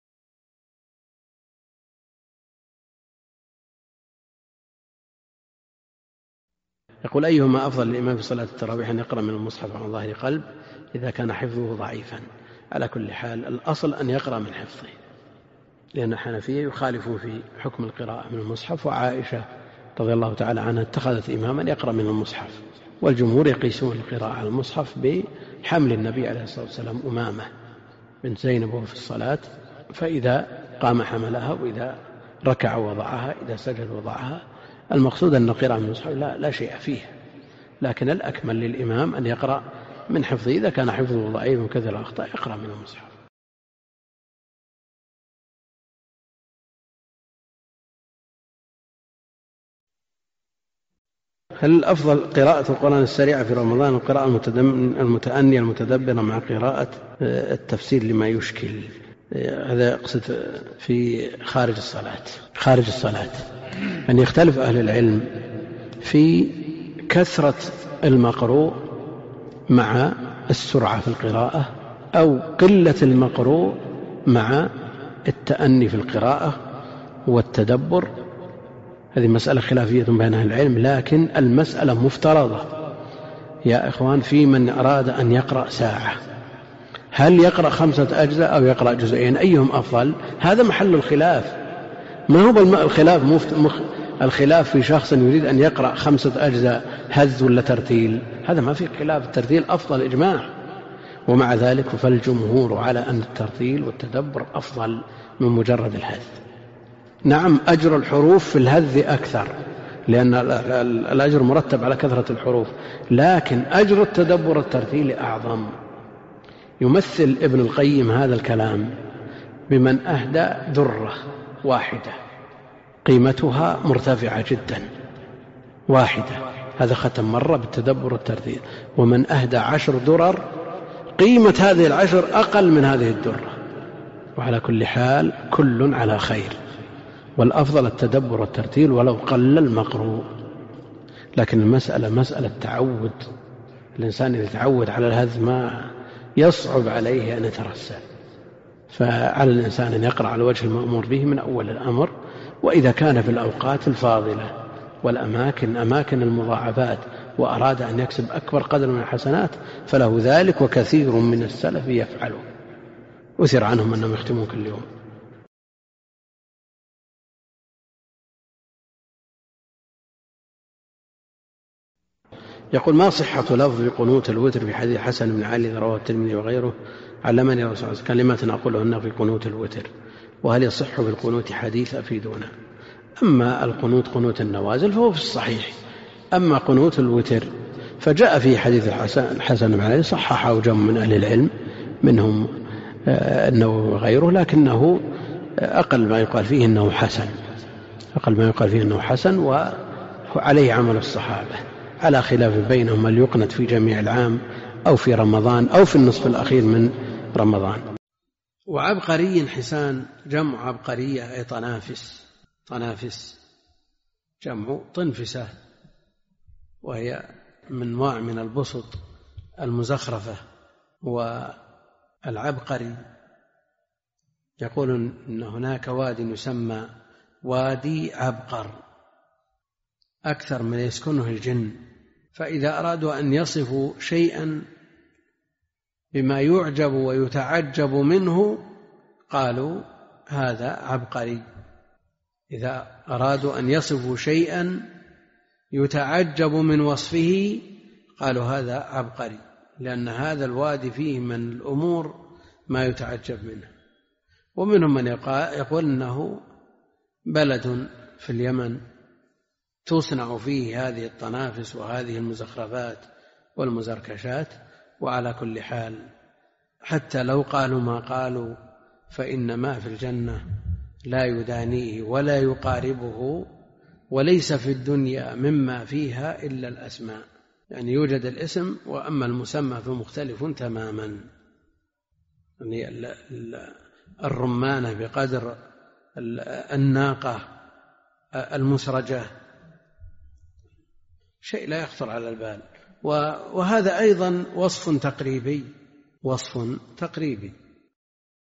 يقول: أيهما أفضل الإمام في صلاة التراويح، أن يقرأ من المصحف عن ظاهر قلب إذا كان حفظه ضعيفا؟ على كل حال الأصل أن يقرأ من حفظه، لأن الحنفية يخالفون في حكم القراءة من المصحف، وعائشة رضي الله تعالى عنها اتخذت إماما يقرأ من المصحف، والجمهور يقيسون القراءة على المصحف بحمل النبي عليه الصلاة والسلام أمامة بنت زينب وهو في الصلاة، فإذا قام حملها، وإذا ركع وضعها، إذا سجد وضعها. المقصود أن القراءة من المصحف لا, لا شيء فيه، لكن الأكمل للإمام أن يقرأ من حفظه. إذا كان حفظه ضعيف وكثر الأخطاء يقرأ من المصحف. هل الأفضل قراءة القرآن السريعة في رمضان وقراءة المتأنية المتدبرة مع قراءة التفسير لما يشكل؟ هذا أقصد في خارج الصلاة. خارج الصلاة أن يختلف أهل العلم في كثرة المقروء مع السرعة في القراءة، أو قلة المقروء مع التأني في القراءة والتدبر. هذه مسألة خلافية بين أهل العلم، لكن المسألة مفترضة يا إخوان في من أراد أن يقرأ ساعة. هل يقرأ خمسة أجزاء أو يقرأ جزئين؟ أيهم أفضل؟ هذا محل الخلاف. ما هو الخلاف مخ... الخلاف في شخص يريد أن يقرأ خمسة أجزاء هز ولا ترتيل، هذا ما في خلاف. الترتيل أفضل إجماع، ومع ذلك فالجمهور على أن الترتيل والتدبر أفضل من مجرد الهز. نعم أجر الحروف في الهز أكثر، لأن الأجر مرتب على كثرة الحروف، لكن أجر التدبر الترتيل أعظم. يمثل ابن القيم هذا الكلام بمن أهدى ذرة واحدة قيمتها مرتفعة جدا، واحدة، هذا ختم مرة بالتدبر والترتيل، ومن أهدى عشر درر قيمة هذه العشر أقل من هذه الدرة. وعلى كل حال كل على خير، والأفضل التدبر والترتيل ولو قل المقروء. لكن المسألة مسألة تعود، الإنسان إذا تعود على الهذ ما يصعب عليه أن يترسل، فعلى الإنسان أن يقرأ على وجه المأمور به من أول الأمر، وإذا كان في الأوقات الفاضلة والأماكن أماكن المضاعفات وأراد أن يكسب أكبر قدر من الحسنات فله ذلك، وكثير من السلف يفعله، أثر عنهم أنهم يختمون كل يوم. يقول: ما صحة لفظ قنوت الوتر في حديث حسن بن علي رواه الترمذي وغيره علمني الرسول صلى الله عليه وسلم كلمات أقولهن في قنوت الوتر، وهل يصح بالقنوت حديث أفيدونا؟ أما القنوت قنوت النوازل فهو في الصحيح، أما قنوت الوتر فجاء في حديث الحسن بن علي صححه جمع من أهل العلم منهم أنه غيره، لكنه أقل ما يقال فيه أنه حسن، أقل ما يقال فيه أنه حسن، وعليه عمل الصحابة، على خلاف بينهم هل يقنت في جميع العام أو في رمضان أو في النصف الأخير من رمضان. وعبقري حسان جمع عبقرية أي طنافس، طنافس جمع طنفسة، وهي من نوع من البسط المزخرفة. والعبقري يقول إن هناك واد يسمى وادي عبقر أكثر من يسكنه الجن، فإذا أرادوا أن يصفوا شيئا بما يعجب ويتعجب منه قالوا هذا عبقري. إذا أرادوا أن يصفوا شيئا يتعجب من وصفه قالوا هذا عبقري، لأن هذا الوادي فيه من الأمور ما يتعجب منه. ومنهم من يقول إنه بلد في اليمن تصنع فيه هذه الطنافس وهذه المزخرفات والمزركشات. وعلى كل حال حتى لو قالوا ما قالوا فإن ما في الجنة لا يدانيه ولا يقاربه، وليس في الدنيا مما فيها إلا الأسماء، يعني يوجد الاسم وأما المسمى فمختلف تماما. يعني الرمانة بقدر الناقة المسرجة شيء لا يخطر على البال. وهذا أيضا وصف تقريبي، وصف تقريبي.